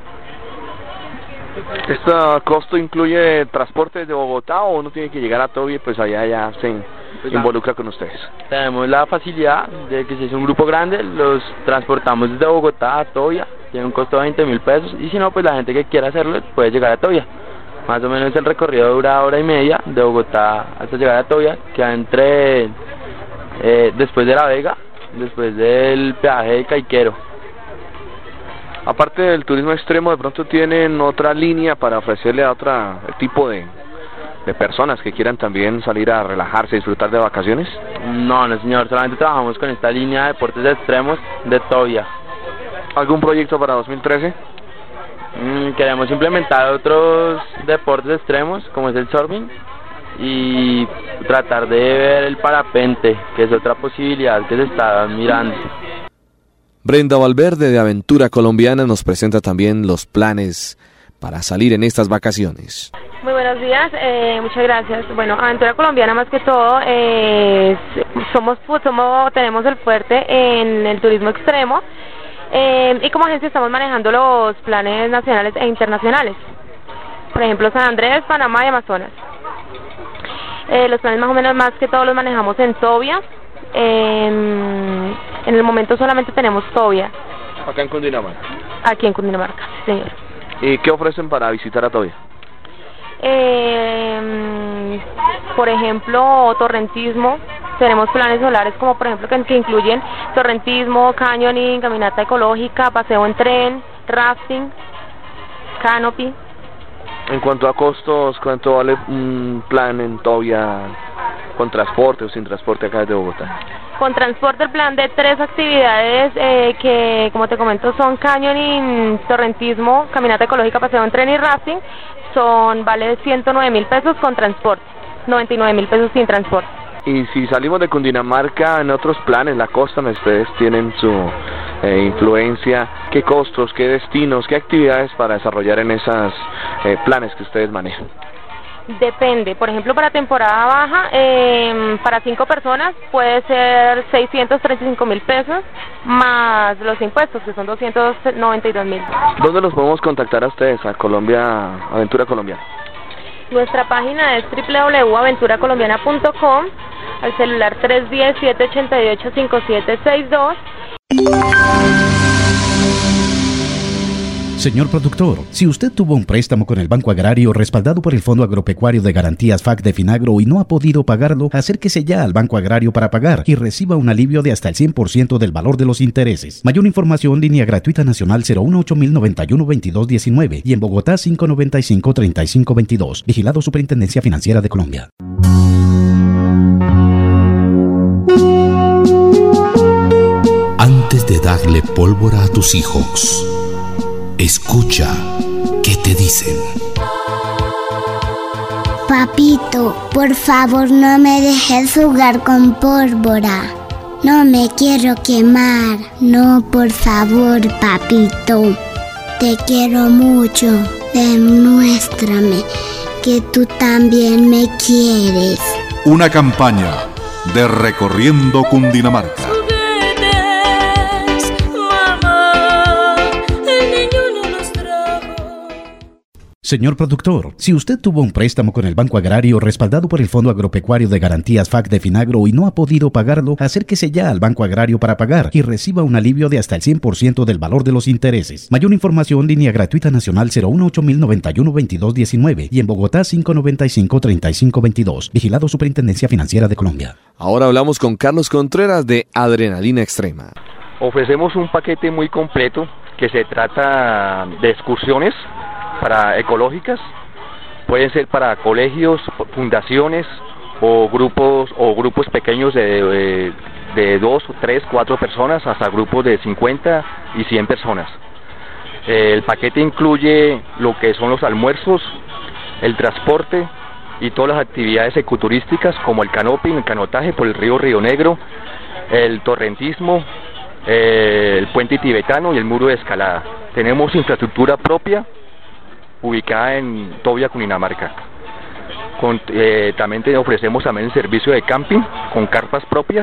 ¿Este costo incluye transporte de Bogotá o uno tiene que llegar a Tobia y pues allá ya se pues involucra con ustedes? Tenemos la facilidad de que si es un grupo grande los transportamos desde Bogotá a Tobia, tiene un costo de veinte mil pesos, y si no, pues la gente que quiera hacerlo puede llegar a Tobia. Más o menos el recorrido dura hora y media de Bogotá hasta llegar a Tobia, queda entre eh, después de La Vega, después del peaje de Caiquero. Aparte del turismo extremo, ¿de pronto tienen otra línea para ofrecerle a otro tipo de, de personas que quieran también salir a relajarse y disfrutar de vacaciones? No, no señor, solamente trabajamos con esta línea de deportes extremos de Tobia. ¿Algún proyecto para dos mil trece? Mm, queremos implementar otros deportes extremos como es el surfing y tratar de ver el parapente, que es otra posibilidad que se está mirando. Brenda Valverde de Aventura Colombiana nos presenta también los planes para salir en estas vacaciones. Muy buenos días, eh, muchas gracias. Bueno, Aventura Colombiana más que todo, eh, somos, somos, tenemos el fuerte en el turismo extremo, eh, y como agencia estamos manejando los planes nacionales e internacionales. Por ejemplo, San Andrés, Panamá y Amazonas. Eh, los planes más o menos más que todos los manejamos en Tobia. Eh, en el momento solamente tenemos Tobia. Acá en Cundinamarca. Aquí en Cundinamarca, sí, señor. ¿Y qué ofrecen para visitar a Tobia? Eh, por ejemplo, torrentismo. Tenemos planes solares como por ejemplo que, que incluyen torrentismo, canyoning, caminata ecológica, paseo en tren, rafting, canopy. En cuanto a costos, ¿cuánto vale un plan en Tobia con transporte o sin transporte acá desde Bogotá? Con transporte el plan de tres actividades eh, que, como te comento, son canyoning, torrentismo, caminata ecológica, paseo en tren y rafting, son vale ciento nueve mil pesos con transporte, noventa y nueve mil pesos sin transporte. Y si salimos de Cundinamarca, en otros planes, la costa, ustedes tienen su eh, influencia, ¿qué costos, qué destinos, qué actividades para desarrollar en esos eh, planes que ustedes manejan? Depende, por ejemplo para temporada baja, eh, para cinco personas puede ser seiscientos treinta y cinco mil pesos más los impuestos que son doscientos noventa y dos mil. ¿Dónde los podemos contactar a ustedes, a Colombia, Aventura Colombiana? Nuestra página es doble u doble u doble u punto aventura colombiana punto com, al celular tres uno cero, siete ocho ocho, cinco siete seis dos. Señor productor, si usted tuvo un préstamo con el Banco Agrario respaldado por el Fondo Agropecuario de Garantías F A C de Finagro y no ha podido pagarlo, acérquese ya al Banco Agrario para pagar y reciba un alivio de hasta el cien por ciento del valor de los intereses. Mayor información, línea gratuita nacional cero uno ocho mil noventa y uno veintidós diecinueve y en Bogotá cinco noventa y cinco treinta y cinco veintidós. Vigilado Superintendencia Financiera de Colombia. Antes de darle pólvora a tus hijos, escucha qué te dicen. Papito, por favor no me dejes jugar con pólvora. No me quiero quemar. No, por favor, papito. Te quiero mucho. Demuéstrame que tú también me quieres. Una campaña de Recorriendo Cundinamarca. Señor productor, si usted tuvo un préstamo con el Banco Agrario respaldado por el Fondo Agropecuario de Garantías F A C de Finagro y no ha podido pagarlo, acérquese ya al Banco Agrario para pagar y reciba un alivio de hasta el cien por ciento del valor de los intereses. Mayor información, línea gratuita nacional cero uno ocho mil noventa y uno veintidós diecinueve y en Bogotá cinco noventa y cinco treinta y cinco veintidós. Vigilado Superintendencia Financiera de Colombia. Ahora hablamos con Carlos Contreras de Adrenalina Extrema. Ofrecemos un paquete muy completo que se trata de excursiones para ecológicas, pueden ser para colegios, fundaciones o grupos o grupos pequeños de, de, de dos, tres, cuatro personas hasta grupos de cincuenta y cien personas. El paquete incluye lo que son los almuerzos, el transporte y todas las actividades ecoturísticas como el canoping, el canotaje por el río Río Negro, el torrentismo, eh, el puente tibetano y el muro de escalada. Tenemos infraestructura propia ubicada en Tobia, Cundinamarca. Con, eh, también te ofrecemos también el servicio de camping con carpas propias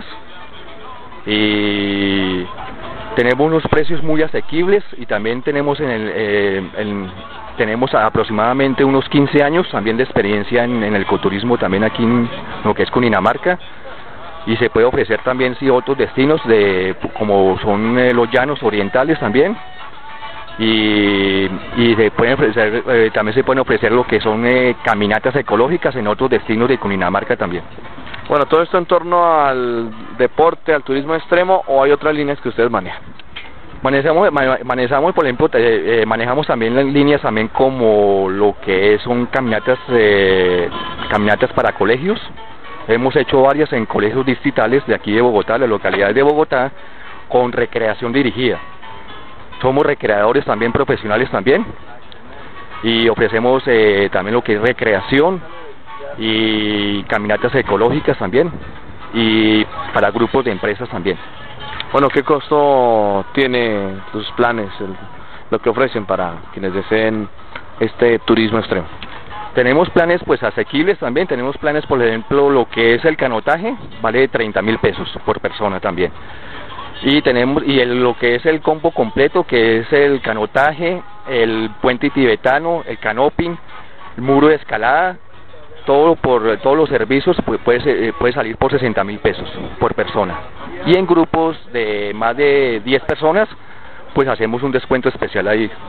y tenemos unos precios muy asequibles y también tenemos en el, eh, en, tenemos aproximadamente unos quince años también de experiencia en, en el ecoturismo también aquí en lo que es Cundinamarca, y se puede ofrecer también sí otros destinos de como son eh, los llanos orientales también. Y, y se pueden ofrecer, eh, también se pueden ofrecer lo que son eh, caminatas ecológicas en otros destinos de Cundinamarca también. Bueno, todo esto en torno al deporte, al turismo extremo, ¿o hay otras líneas que ustedes manejan? Manejamos, manejamos por ejemplo, eh, eh, manejamos también las líneas también como lo que son caminatas, eh, caminatas para colegios. Hemos hecho varias en colegios distritales de aquí de Bogotá, las localidades de Bogotá, con recreación dirigida. Somos recreadores también profesionales también y ofrecemos eh, también lo que es recreación y caminatas ecológicas también y para grupos de empresas también. Bueno, ¿qué costo tiene sus planes, el, lo que ofrecen para quienes deseen este turismo extremo? Tenemos planes pues asequibles también, tenemos planes por ejemplo lo que es el canotaje, vale treinta mil pesos por persona también. Y tenemos y el, lo que es el combo completo, que es el canotaje, el puente tibetano, el canoping, el muro de escalada, todo por todos los servicios puede, puede salir por sesenta mil pesos por persona. Y en grupos de más de diez personas, pues hacemos un descuento especial ahí.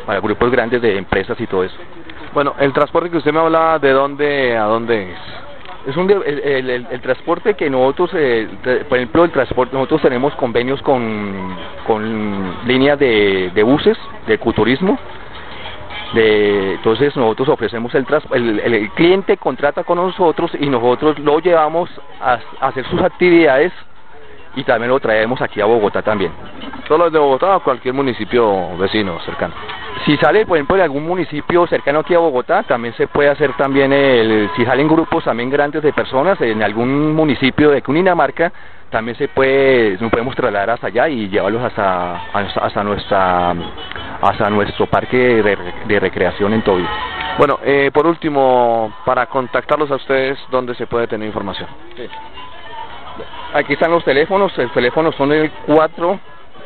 para grupos grandes de empresas y todo eso. Bueno, el transporte que usted me hablaba, ¿de dónde a dónde es? Es un el, el, el, el transporte que nosotros, eh, por ejemplo, el transporte, nosotros tenemos convenios con, con líneas de, de buses, de ecoturismo. De, entonces nosotros ofrecemos el, el, el, el cliente contrata con nosotros y nosotros lo llevamos a, a hacer sus actividades y también lo traemos aquí a Bogotá también. ¿Solo desde Bogotá o cualquier municipio vecino cercano? Si sale, por ejemplo, de algún municipio cercano aquí a Bogotá, también se puede hacer también, el, si salen grupos también grandes de personas en algún municipio de Cundinamarca, también se puede, nos podemos trasladar hasta allá y llevarlos hasta, hasta, nuestra, hasta nuestro parque de, de recreación en Tobía. Bueno, eh, por último, para contactarlos a ustedes, ¿dónde se puede tener información? Sí. Aquí están los teléfonos, el teléfono son el cuatro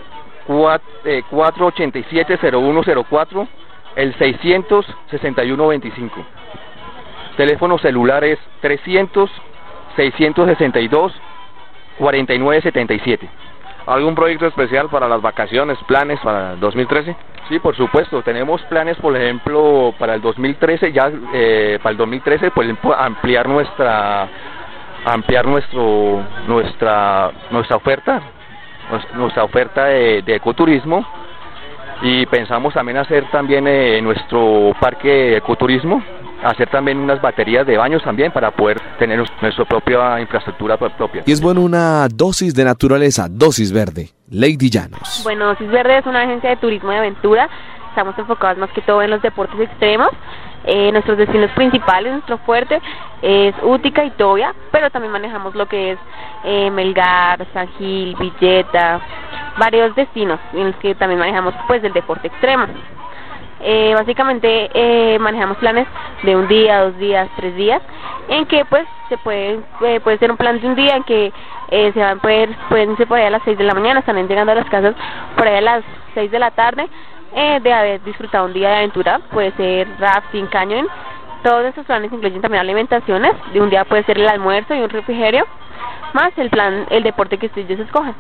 ochenta y siete cero uno cero cuatro, el seiscientos sesenta y uno veinticinco. Teléfono celular es trescientos, seiscientos sesenta y dos, cuarenta y nueve setenta y siete. ¿Algún proyecto especial para las vacaciones, planes para el dos mil trece? Sí, por supuesto, tenemos planes, por ejemplo, para el dos mil trece, ya eh, para el dos mil trece, por ejemplo, ampliar nuestra ampliar nuestro nuestra nuestra oferta, nuestra oferta de, de ecoturismo, y pensamos también hacer también eh, nuestro parque de ecoturismo, hacer también unas baterías de baños también para poder tener nuestra propia infraestructura propia. Y es bueno una dosis de naturaleza, Dosis Verde. Lady Llanos. Bueno, Dosis Verde es una agencia de turismo de aventura. Estamos enfocados más que todo en los deportes extremos. Eh, nuestros destinos principales, nuestro fuerte es Útica y Tobía, pero también manejamos lo que es eh, Melgar, San Gil, Villeta, varios destinos en los que también manejamos pues el deporte extremo. Eh, básicamente eh, manejamos planes de un día, dos días, tres días, en que pues se puede eh, puede ser un plan de un día en que eh, se van a poder, pueden irse por ahí a las seis de la mañana, están llegando a las casas por ahí a las seis de la tarde, eh, de haber disfrutado un día de aventura, puede ser rafting, cañón. Todos estos planes incluyen también alimentaciones, de un día puede ser el almuerzo y un refrigerio, más el plan, el deporte que ustedes escojan.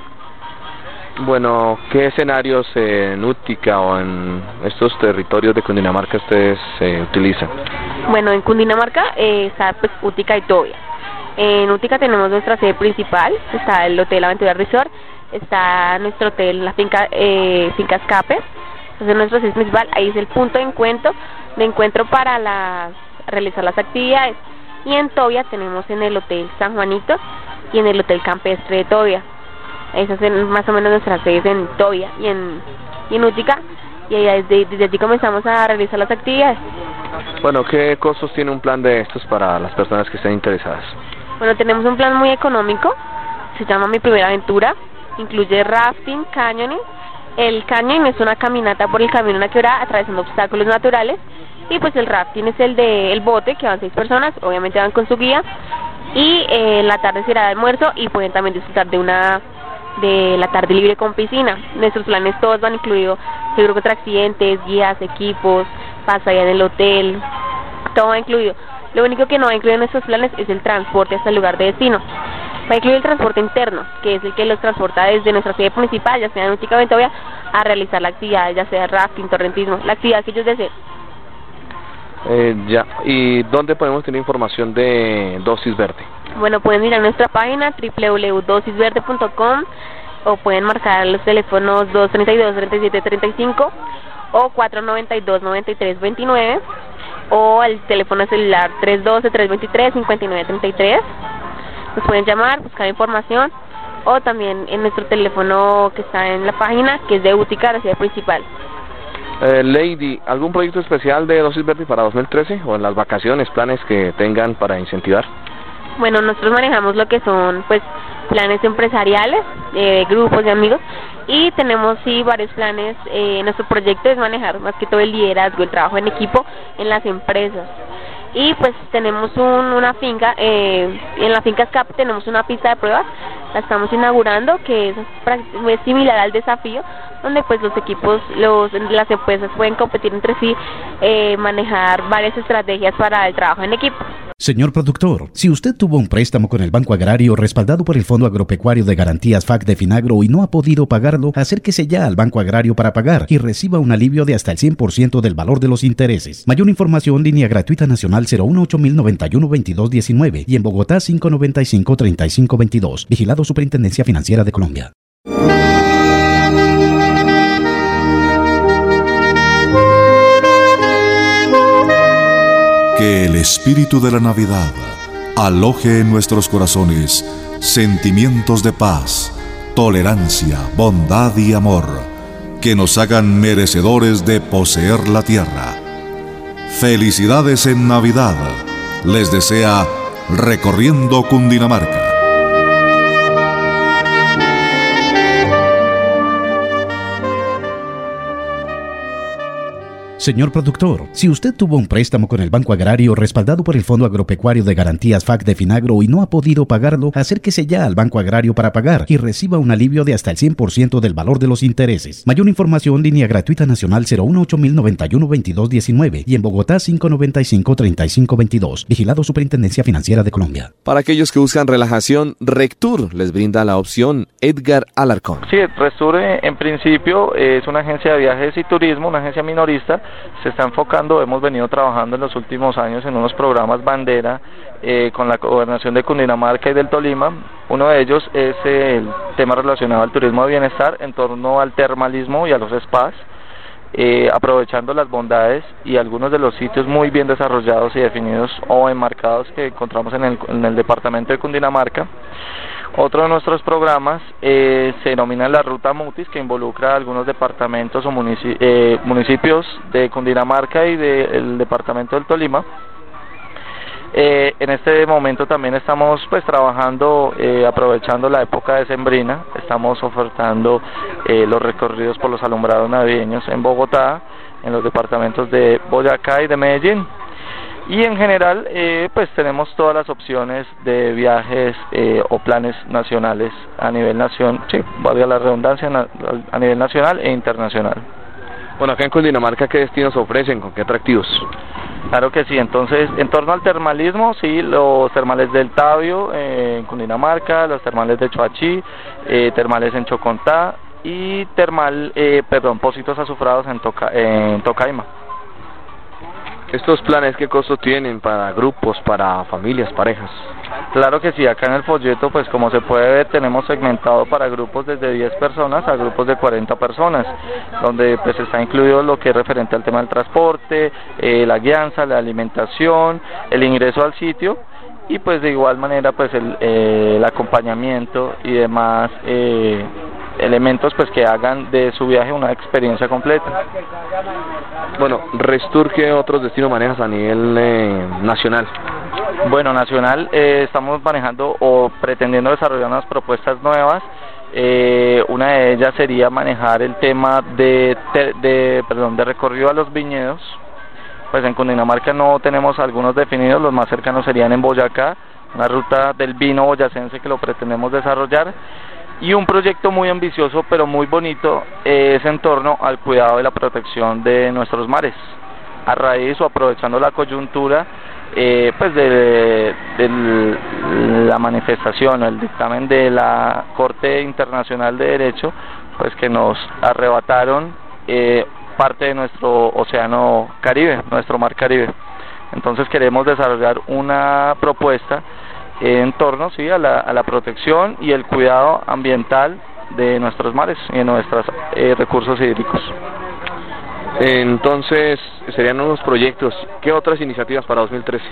Bueno, ¿qué escenarios en Útica o en estos territorios de Cundinamarca ustedes eh, utilizan? Bueno, en Cundinamarca eh, está pues Útica y Tobía. En Útica tenemos nuestra sede principal, está el Hotel Aventura Resort, está nuestro hotel, la finca eh, Finca Escape, entonces nuestra sede principal, ahí es el punto de encuentro, de encuentro para las, realizar las actividades. Y en Tobía tenemos en el Hotel San Juanito y en el Hotel Campestre de Tobía. Esas son más o menos nuestras sedes en Tobía y en, y en Útica, y desde, desde allí comenzamos a realizar las actividades. Bueno, ¿qué costos tiene un plan de estos para las personas que estén interesadas? Bueno, tenemos un plan muy económico, se llama Mi Primera Aventura, incluye rafting, canyoning. El canyoning es una caminata por el camino de una quebrada atravesando obstáculos naturales, y pues el rafting es el de el bote, que van seis personas, obviamente van con su guía, y eh, en la tarde será de almuerzo y pueden también disfrutar de una de la tarde libre con piscina. Nuestros planes todos van incluidos seguro contra accidentes, guías, equipos, pasaría en el hotel, todo va incluido. Lo único que no va incluido en nuestros planes es el transporte hasta el lugar de destino. Va a incluir el transporte interno, que es el que los transporta desde nuestra sede principal, ya sea en Útica o en Tobía, a realizar la actividad, ya sea rafting, torrentismo, la actividad que ellos deseen. Eh, ya, ¿y dónde podemos tener información de Dosis Verde? Bueno, pueden ir a nuestra página doble u doble u doble u punto dosis verde punto com o pueden marcar los teléfonos dos treinta y dos, treinta y siete treinta y cinco o cuatro noventa y dos, noventa y tres veintinueve o el teléfono celular tres doce, tres veintitrés, cincuenta y nueve treinta y tres. Nos pueden llamar, buscar información, o también en nuestro teléfono que está en la página, que es de Útica, la ciudad principal. Eh, Lady, ¿algún proyecto especial de Dosis Verde para dos mil trece o en las vacaciones, planes que tengan para incentivar? Bueno, nosotros manejamos lo que son pues planes empresariales, eh, grupos de amigos, y tenemos sí varios planes. Eh, nuestro proyecto es manejar más que todo el liderazgo, el trabajo en equipo en las empresas. Y pues tenemos un, una finca, eh, en la finca Escape tenemos una pista de pruebas, la estamos inaugurando, que es, es similar al desafío, donde pues los equipos, los, las empresas pueden competir entre sí, eh, manejar varias estrategias para el trabajo en equipo. Señor productor, si usted tuvo un préstamo con el Banco Agrario respaldado por el Fondo Agropecuario de Garantías F A C de Finagro y no ha podido pagarlo, acérquese ya al Banco Agrario para pagar y reciba un alivio de hasta el cien por ciento del valor de los intereses. Mayor información, línea gratuita nacional cero uno ocho mil noventa y uno veintidós diecinueve y en Bogotá cinco noventa y cinco treinta y cinco veintidós. Vigilado Superintendencia Financiera de Colombia. Que el espíritu de la Navidad aloje en nuestros corazones sentimientos de paz, tolerancia, bondad y amor, que nos hagan merecedores de poseer la tierra. Felicidades en Navidad, les desea Recorriendo Cundinamarca. Señor productor, si usted tuvo un préstamo con el Banco Agrario respaldado por el Fondo Agropecuario de Garantías F A C de Finagro y no ha podido pagarlo, acérquese ya al Banco Agrario para pagar y reciba un alivio de hasta el cien por ciento del valor de los intereses. Mayor información, línea gratuita nacional cero uno ocho mil noventa y uno veintidós diecinueve y en Bogotá cinco noventa y cinco treinta y cinco veintidós. Vigilado Superintendencia Financiera de Colombia. Para aquellos que buscan relajación, Rectur les brinda la opción Edgar Alarcón. Sí, Rectur en principio es una agencia de viajes y turismo, una agencia minorista. Se está enfocando, hemos venido trabajando en los últimos años en unos programas bandera eh, con la gobernación de Cundinamarca y del Tolima. Uno de ellos es el tema relacionado al turismo de bienestar en torno al termalismo y a los spas, eh, aprovechando las bondades y algunos de los sitios muy bien desarrollados y definidos o enmarcados que encontramos en el, en el departamento de Cundinamarca. Otro de nuestros programas eh, se denomina la Ruta Mutis, que involucra a algunos departamentos o munici eh, municipios de Cundinamarca y del departamento del Tolima. Eh, en este momento también estamos pues trabajando, eh, aprovechando la época decembrina, estamos ofertando eh, los recorridos por los alumbrados navideños en Bogotá, en los departamentos de Boyacá y de Medellín. Y en general, eh, pues tenemos todas las opciones de viajes eh, o planes nacionales a nivel nacional, sí, valga la redundancia, a nivel nacional e internacional. Bueno, acá en Cundinamarca, ¿qué destinos ofrecen? ¿Con qué atractivos? Claro que sí, entonces, en torno al termalismo, sí, los termales del Tabio eh, en Cundinamarca, los termales de Choachí, eh, termales en Chocontá y termal, eh, perdón, Pocitos Azufrados en, Toca, en Tocaima. ¿Estos planes qué costo tienen para grupos, para familias, parejas? Claro que sí, acá en el folleto, pues como se puede ver, tenemos segmentado para grupos desde diez personas a grupos de cuarenta personas, donde pues está incluido lo que es referente al tema del transporte, eh, la guianza, la alimentación, el ingreso al sitio y pues de igual manera pues el, eh, el acompañamiento y demás eh, elementos pues que hagan de su viaje una experiencia completa. Bueno, Restur, ¿qué otros destinos manejas a nivel eh, nacional? Bueno, nacional eh, estamos manejando o pretendiendo desarrollar unas propuestas nuevas. Eh, una de ellas sería manejar el tema de, de, de, perdón, de recorrido a los viñedos. Pues en Cundinamarca no tenemos algunos definidos, los más cercanos serían en Boyacá, una ruta del vino boyacense que lo pretendemos desarrollar. Y un proyecto muy ambicioso pero muy bonito eh, es en torno al cuidado y la protección de nuestros mares. A raíz o aprovechando la coyuntura eh, pues de, de la manifestación o el dictamen de la Corte Internacional de Derecho, pues que nos arrebataron eh, parte de nuestro océano Caribe, nuestro mar Caribe. Entonces queremos desarrollar una propuesta en torno sí, a, la, a la protección y el cuidado ambiental de nuestros mares y de nuestros eh, recursos hídricos. Entonces, serían unos proyectos. ¿Qué otras iniciativas para dos mil trece?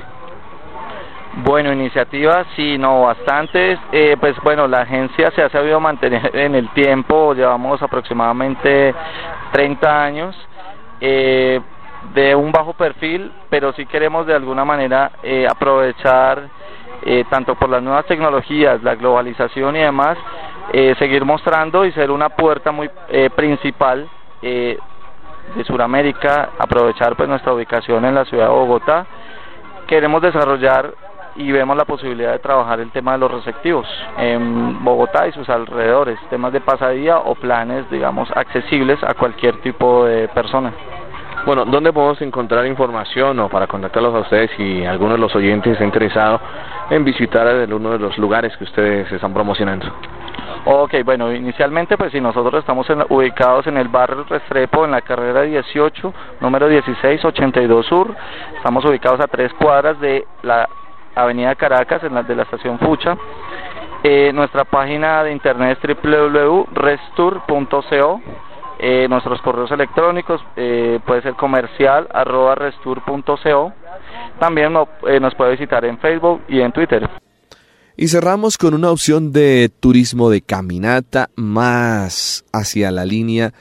Bueno, iniciativas, sí, no, bastantes. Eh, pues bueno, la agencia se ha sabido mantener en el tiempo, llevamos aproximadamente treinta años. Eh, de un bajo perfil, pero sí queremos de alguna manera eh, aprovechar eh, tanto por las nuevas tecnologías, la globalización y demás, eh, seguir mostrando y ser una puerta muy eh, principal eh, de Sudamérica, aprovechar pues nuestra ubicación en la ciudad de Bogotá. Queremos desarrollar y vemos la posibilidad de trabajar el tema de los receptivos en Bogotá y sus alrededores, temas de pasadía o planes, digamos, accesibles a cualquier tipo de persona. Bueno, ¿dónde podemos encontrar información o para contactarlos a ustedes si alguno de los oyentes está interesado en visitar uno de los lugares que ustedes están promocionando? Ok, bueno, inicialmente pues si nosotros estamos en, ubicados en el barrio Restrepo, en la carrera dieciocho, número dieciséis ochenta y dos Sur, estamos ubicados a tres cuadras de la avenida Caracas, en la de la estación Fucha. Eh, nuestra página de internet es doble u doble u doble u punto restur punto co. Eh, nuestros correos electrónicos eh, puede ser comercial arroba restur punto co. También no, eh, nos puede visitar en Facebook y en Twitter. Y cerramos con una opción de turismo de caminata más hacia la línea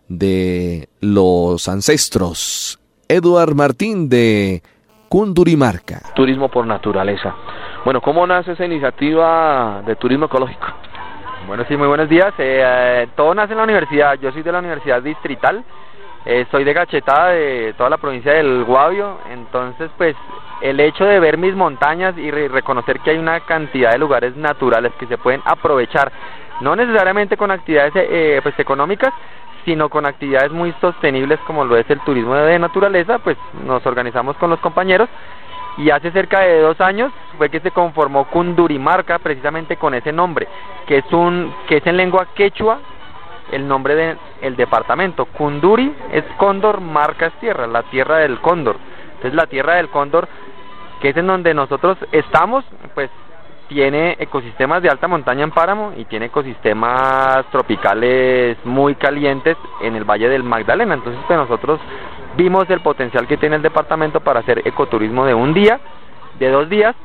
de los ancestros. Eduard Martín de Cundurimarca. Turismo por naturaleza. Bueno, ¿cómo nace esa iniciativa de turismo ecológico? Bueno, sí, muy buenos días. Eh, eh, todo nace en la universidad. Yo soy de la Universidad Distrital. Eh, soy de Gachetada, de toda la provincia del Guavio. Entonces, pues, el hecho de ver mis montañas y re reconocer que hay una cantidad de lugares naturales que se pueden aprovechar, no necesariamente con actividades eh, pues, económicas, sino con actividades muy sostenibles como lo es el turismo de naturaleza, pues nos organizamos con los compañeros y hace cerca de dos años fue que se conformó Cundurimarca, precisamente con ese nombre, que es un que es en lengua quechua el nombre del departamento. Cunduri es cóndor, marca es tierra, la tierra del cóndor. Entonces la tierra del cóndor, que es en donde nosotros estamos, pues tiene ecosistemas de alta montaña en páramo y tiene ecosistemas tropicales muy calientes en el Valle del Magdalena. Entonces pues nosotros vimos el potencial que tiene el departamento para hacer ecoturismo de un día, de dos días,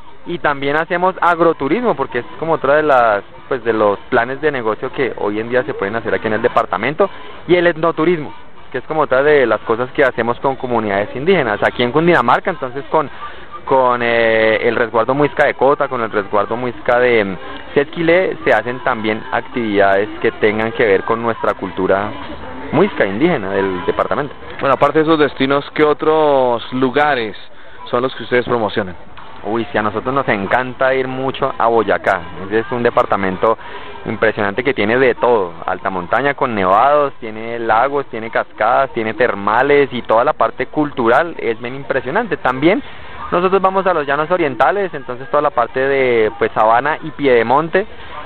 y también hacemos agroturismo, porque es como otra de las pues de los planes de negocio que hoy en día se pueden hacer aquí en el departamento, y el etnoturismo, que es como otra de las cosas que hacemos con comunidades indígenas aquí en Cundinamarca. Entonces con con eh, el resguardo Muisca de Cota, con el resguardo Muisca de um, Sesquilé, se hacen también actividades que tengan que ver con nuestra cultura muisca indígena del departamento. Bueno, aparte de esos destinos, ¿qué otros lugares son los que ustedes promocionan? Uy, sí, a nosotros nos encanta ir mucho a Boyacá. Ese es un departamento impresionante que tiene de todo, alta montaña con nevados, tiene lagos, tiene cascadas, tiene termales, y toda la parte cultural es bien impresionante. También nosotros vamos a los llanos orientales, entonces toda la parte de pues Sabana y Piedemonte.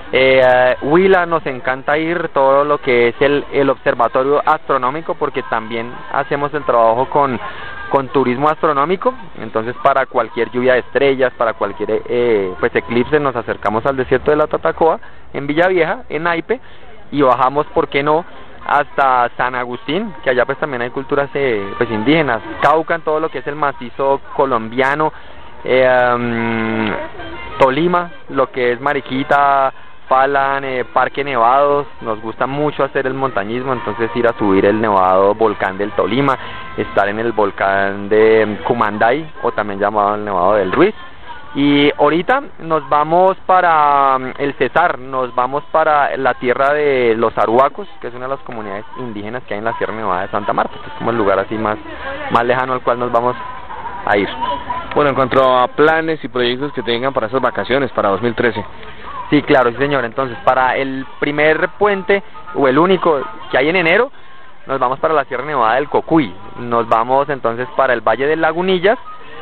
Eh, Huila nos encanta ir, todo lo que es el, el observatorio astronómico, porque también hacemos el trabajo con, con turismo astronómico. Entonces para cualquier lluvia de estrellas, para cualquier eh, pues eclipse, nos acercamos al desierto de la Tatacoa en Villavieja, en Naipe, y bajamos, ¿por qué no?, hasta San Agustín, que allá pues también hay culturas eh, pues indígenas, Cauca, en todo lo que es el macizo colombiano, eh, um, Tolima, lo que es Mariquita, Falan, eh, Parque Nevados. Nos gusta mucho hacer el montañismo, entonces ir a subir el nevado volcán del Tolima, estar en el volcán de Cumanday, o también llamado el nevado del Ruiz. Y ahorita nos vamos para el Cesar, nos vamos para la tierra de los Aruacos, que es una de las comunidades indígenas que hay en la Sierra Nevada de Santa Marta, que es como el lugar así más, más lejano al cual nos vamos a ir. Bueno, en cuanto a planes y proyectos que tengan para esas vacaciones, para dos mil trece. Sí, claro, sí señor. Entonces, para el primer puente, o el único que hay en enero, nos vamos para la Sierra Nevada del Cocuy. Nos vamos entonces para el Valle de Lagunillas,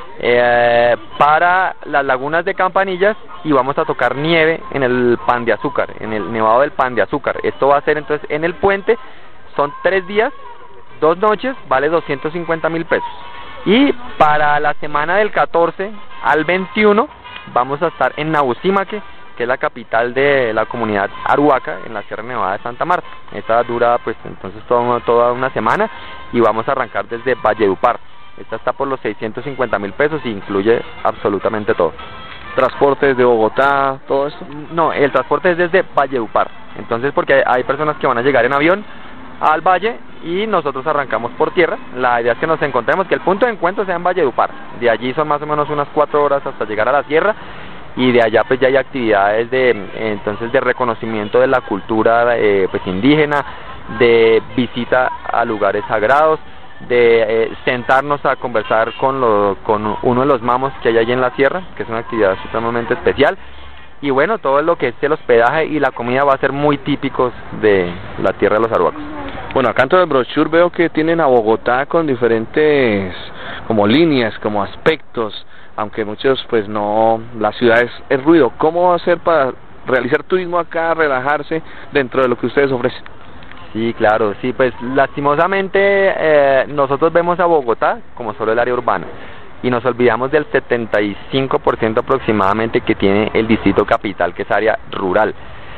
eh, para las lagunas de Campanillas, y vamos a tocar nieve en el Pan de Azúcar, en el Nevado del Pan de Azúcar. Esto va a ser entonces en el puente, son tres días, dos noches, vale doscientos cincuenta mil pesos. Y para la semana del catorce al veintiuno vamos a estar en Nabucimaque, que es la capital de la comunidad Aruaca, en la Sierra Nevada de Santa Marta. Esta dura pues entonces toda, toda una semana, y vamos a arrancar desde Valledupar. Esta está por los seiscientos cincuenta mil pesos y incluye absolutamente todo. ¿Transporte desde Bogotá, todo esto? No, el transporte es desde Valledupar. Entonces, porque hay, hay personas que van a llegar en avión al valle y nosotros arrancamos por tierra. La idea es que nos encontremos, que el punto de encuentro sea en Valledupar. De allí son más o menos unas cuatro horas hasta llegar a la sierra, y de allá pues ya hay actividades de entonces de reconocimiento de la cultura eh, pues indígena, de visita a lugares sagrados, de eh, sentarnos a conversar con, lo, con uno de los mamos que hay allí en la sierra, que es una actividad supremamente especial. Y bueno, todo lo que es el hospedaje y la comida va a ser muy típicos de la tierra de los Aruacos. Bueno, acá dentro del brochure veo que tienen a Bogotá con diferentes como líneas, como aspectos, aunque muchos pues no, la ciudad es, es ruido. ¿Cómo hacer para realizar turismo acá, relajarse dentro de lo que ustedes ofrecen? Sí, claro, sí, pues lastimosamente eh, nosotros vemos a Bogotá como solo el área urbana y nos olvidamos del setenta y cinco por ciento aproximadamente que tiene el distrito capital, que es área rural.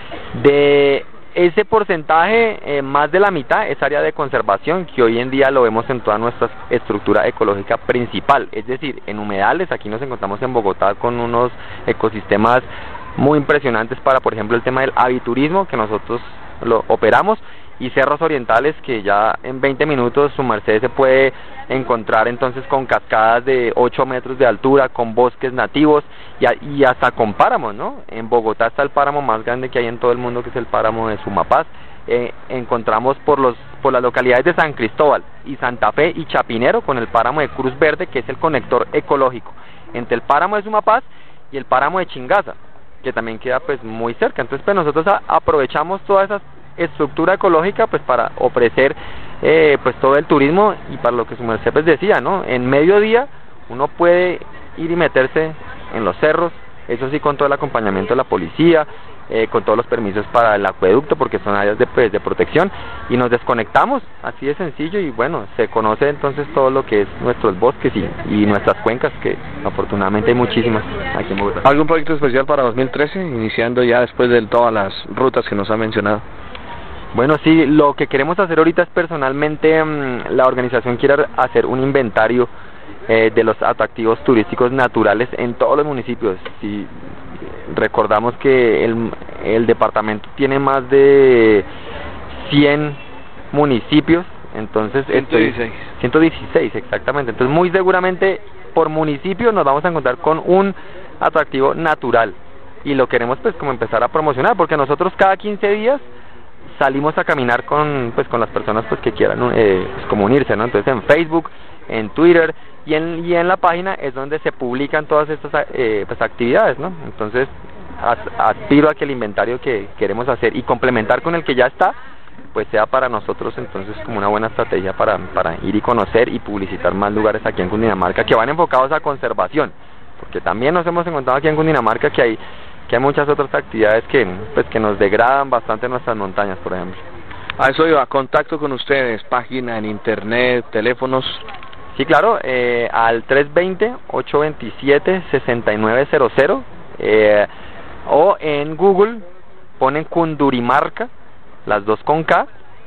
De ese porcentaje, eh, más de la mitad es área de conservación, que hoy en día lo vemos en toda nuestra estructura ecológica principal, es decir, en humedales. Aquí nos encontramos en Bogotá con unos ecosistemas muy impresionantes para, por ejemplo, el tema del aviturismo, que nosotros lo operamos, y cerros orientales, que ya en veinte minutos su merced se puede encontrar entonces con cascadas de ocho metros de altura, con bosques nativos y, a, y hasta con páramos, ¿no? En Bogotá está el páramo más grande que hay en todo el mundo, que es el páramo de Sumapaz. Eh, encontramos por los por las localidades de San Cristóbal y Santa Fe y Chapinero con el páramo de Cruz Verde, que es el conector ecológico entre el páramo de Sumapaz y el páramo de Chingaza, que también queda pues muy cerca. Entonces pues nosotros a, aprovechamos todas esas estructura ecológica pues para ofrecer eh, pues todo el turismo, y para lo que su merced pues decía, ¿no? En mediodía uno puede ir y meterse en los cerros, eso sí, con todo el acompañamiento de la policía, eh, con todos los permisos para el acueducto, porque son áreas de, pues, de protección, y nos desconectamos, así de sencillo, y bueno, se conoce entonces todo lo que es nuestros bosques y, y nuestras cuencas, que afortunadamente hay muchísimas aquí en Bogotá. ¿Algún proyecto especial para dos mil trece, iniciando ya después de todas las rutas que nos han mencionado? Bueno, sí, lo que queremos hacer ahorita es personalmente, mmm, la organización quiere hacer un inventario eh, de los atractivos turísticos naturales en todos los municipios. Si recordamos que el, el departamento tiene más de cien municipios, entonces ciento dieciséis. ciento dieciséis, exactamente. Entonces muy seguramente por municipio nos vamos a encontrar con un atractivo natural, y lo queremos pues como empezar a promocionar, porque nosotros cada quince días salimos a caminar con pues con las personas pues que quieran eh, pues, como unirse, ¿no? Entonces en Facebook, en Twitter y en y en la página es donde se publican todas estas eh, pues actividades, ¿no? Entonces as, aspiro a que el inventario que queremos hacer y complementar con el que ya está pues sea para nosotros entonces como una buena estrategia para para ir y conocer y publicitar más lugares aquí en Cundinamarca que van enfocados a conservación, porque también nos hemos encontrado aquí en Cundinamarca que hay que hay muchas otras actividades que pues que nos degradan bastante nuestras montañas, por ejemplo. A eso iba, contacto con ustedes, página en internet, teléfonos. Sí, claro, eh, al tres dos cero, ocho dos siete, seis nueve cero cero, eh, o en Google ponen Cundurimarca, las dos con K,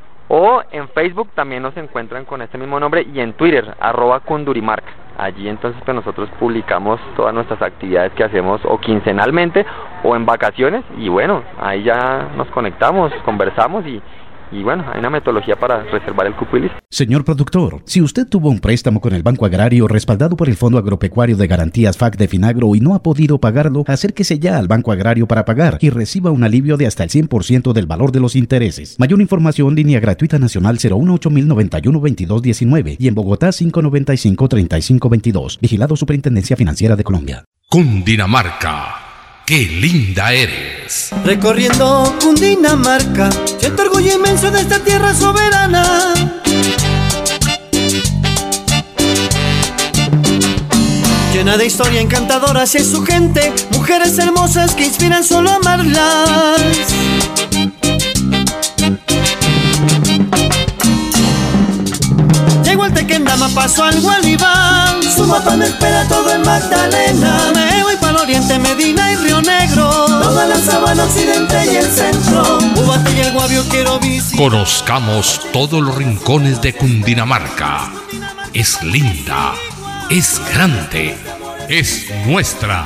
o en Facebook también nos encuentran con este mismo nombre, y en Twitter, arroba Cundurimarca. Allí entonces pues nosotros publicamos todas nuestras actividades que hacemos o quincenalmente o en vacaciones, y bueno, ahí ya nos conectamos, conversamos y, y bueno, hay una metodología para reservar el cupo y listo. Señor productor, si usted tuvo un préstamo con el Banco Agrario respaldado por el Fondo Agropecuario de Garantías F A C de Finagro y no ha podido pagarlo, acérquese ya al Banco Agrario para pagar y reciba un alivio de hasta el cien por ciento del valor de los intereses. Mayor información, línea gratuita nacional cero uno ocho mil noventa y uno veintidós diecinueve y en Bogotá cinco noventa y cinco treinta y cinco veintidós. Vigilado Superintendencia Financiera de Colombia. Cundinamarca, qué linda eres. Recorriendo Cundinamarca, siento orgullo inmenso de esta tierra soberana. Llena de historia encantadora hacia su gente, mujeres hermosas que inspiran solo a amarlas. Llego al Tequendama, paso al Gualibán, Sumapaz me espera todo en Magdalena. Me voy para el oriente, Medina y Río Negro, toda la sabana occidente y el centro, Ubate y el Guavio quiero visitar. Conozcamos todos los rincones de Cundinamarca. Es linda, es grande, es nuestra.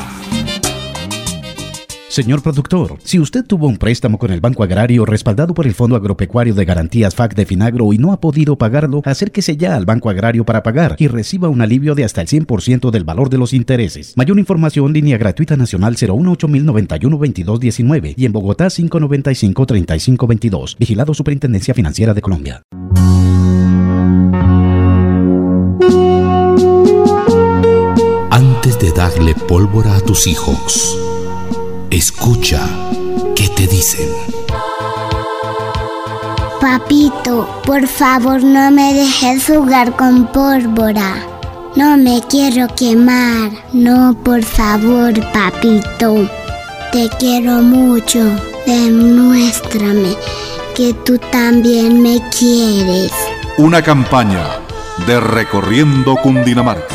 Señor productor, si usted tuvo un préstamo con el Banco Agrario respaldado por el Fondo Agropecuario de Garantías F A C de Finagro y no ha podido pagarlo, acérquese ya al Banco Agrario para pagar y reciba un alivio de hasta el cien por ciento del valor de los intereses. Mayor información, línea gratuita nacional cero uno ocho mil noventa y uno veintidós diecinueve y en Bogotá cinco noventa y cinco treinta y cinco veintidós. Vigilado Superintendencia Financiera de Colombia. Antes de darle pólvora a tus hijos, escucha qué te dicen. Papito, por favor no me dejes jugar con pólvora. No me quiero quemar. No, por favor, papito. Te quiero mucho. Demuéstrame que tú también me quieres. Una campaña de Recorriendo Cundinamarca.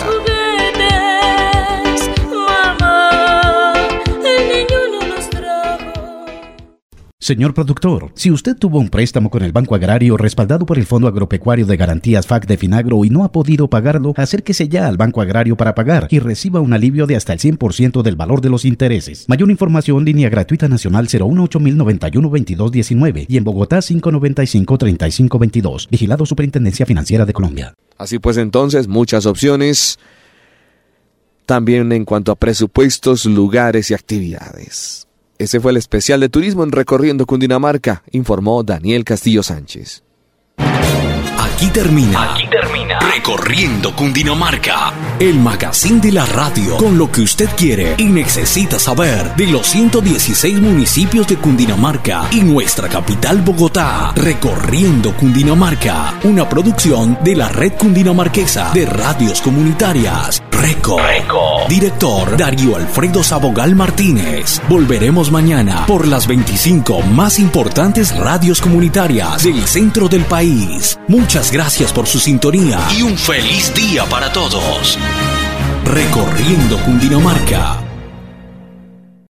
Señor productor, si usted tuvo un préstamo con el Banco Agrario respaldado por el Fondo Agropecuario de Garantías F A C de Finagro y no ha podido pagarlo, acérquese ya al Banco Agrario para pagar y reciba un alivio de hasta el cien por ciento del valor de los intereses. Mayor información, línea gratuita nacional cero uno ocho mil noventa y uno veintidós diecinueve y en Bogotá cinco noventa y cinco treinta y cinco veintidós. Vigilado Superintendencia Financiera de Colombia. Así pues, entonces, muchas opciones. También en cuanto a presupuestos, lugares y actividades. Ese fue el especial de turismo en Recorriendo Cundinamarca, informó Daniel Castillo Sánchez. Aquí termina, Aquí termina Recorriendo Cundinamarca, el magazine de la radio con lo que usted quiere y necesita saber de los ciento dieciséis municipios de Cundinamarca y nuestra capital Bogotá. Recorriendo Cundinamarca, una producción de la Red Cundinamarquesa de Radios Comunitarias. Reco. Reco. Director Darío Alfredo Sabogal Martínez. Volveremos mañana por las veinticinco más importantes radios comunitarias del centro del país. Muchas gracias por su sintonía y un feliz día para todos. Recorriendo Cundinamarca.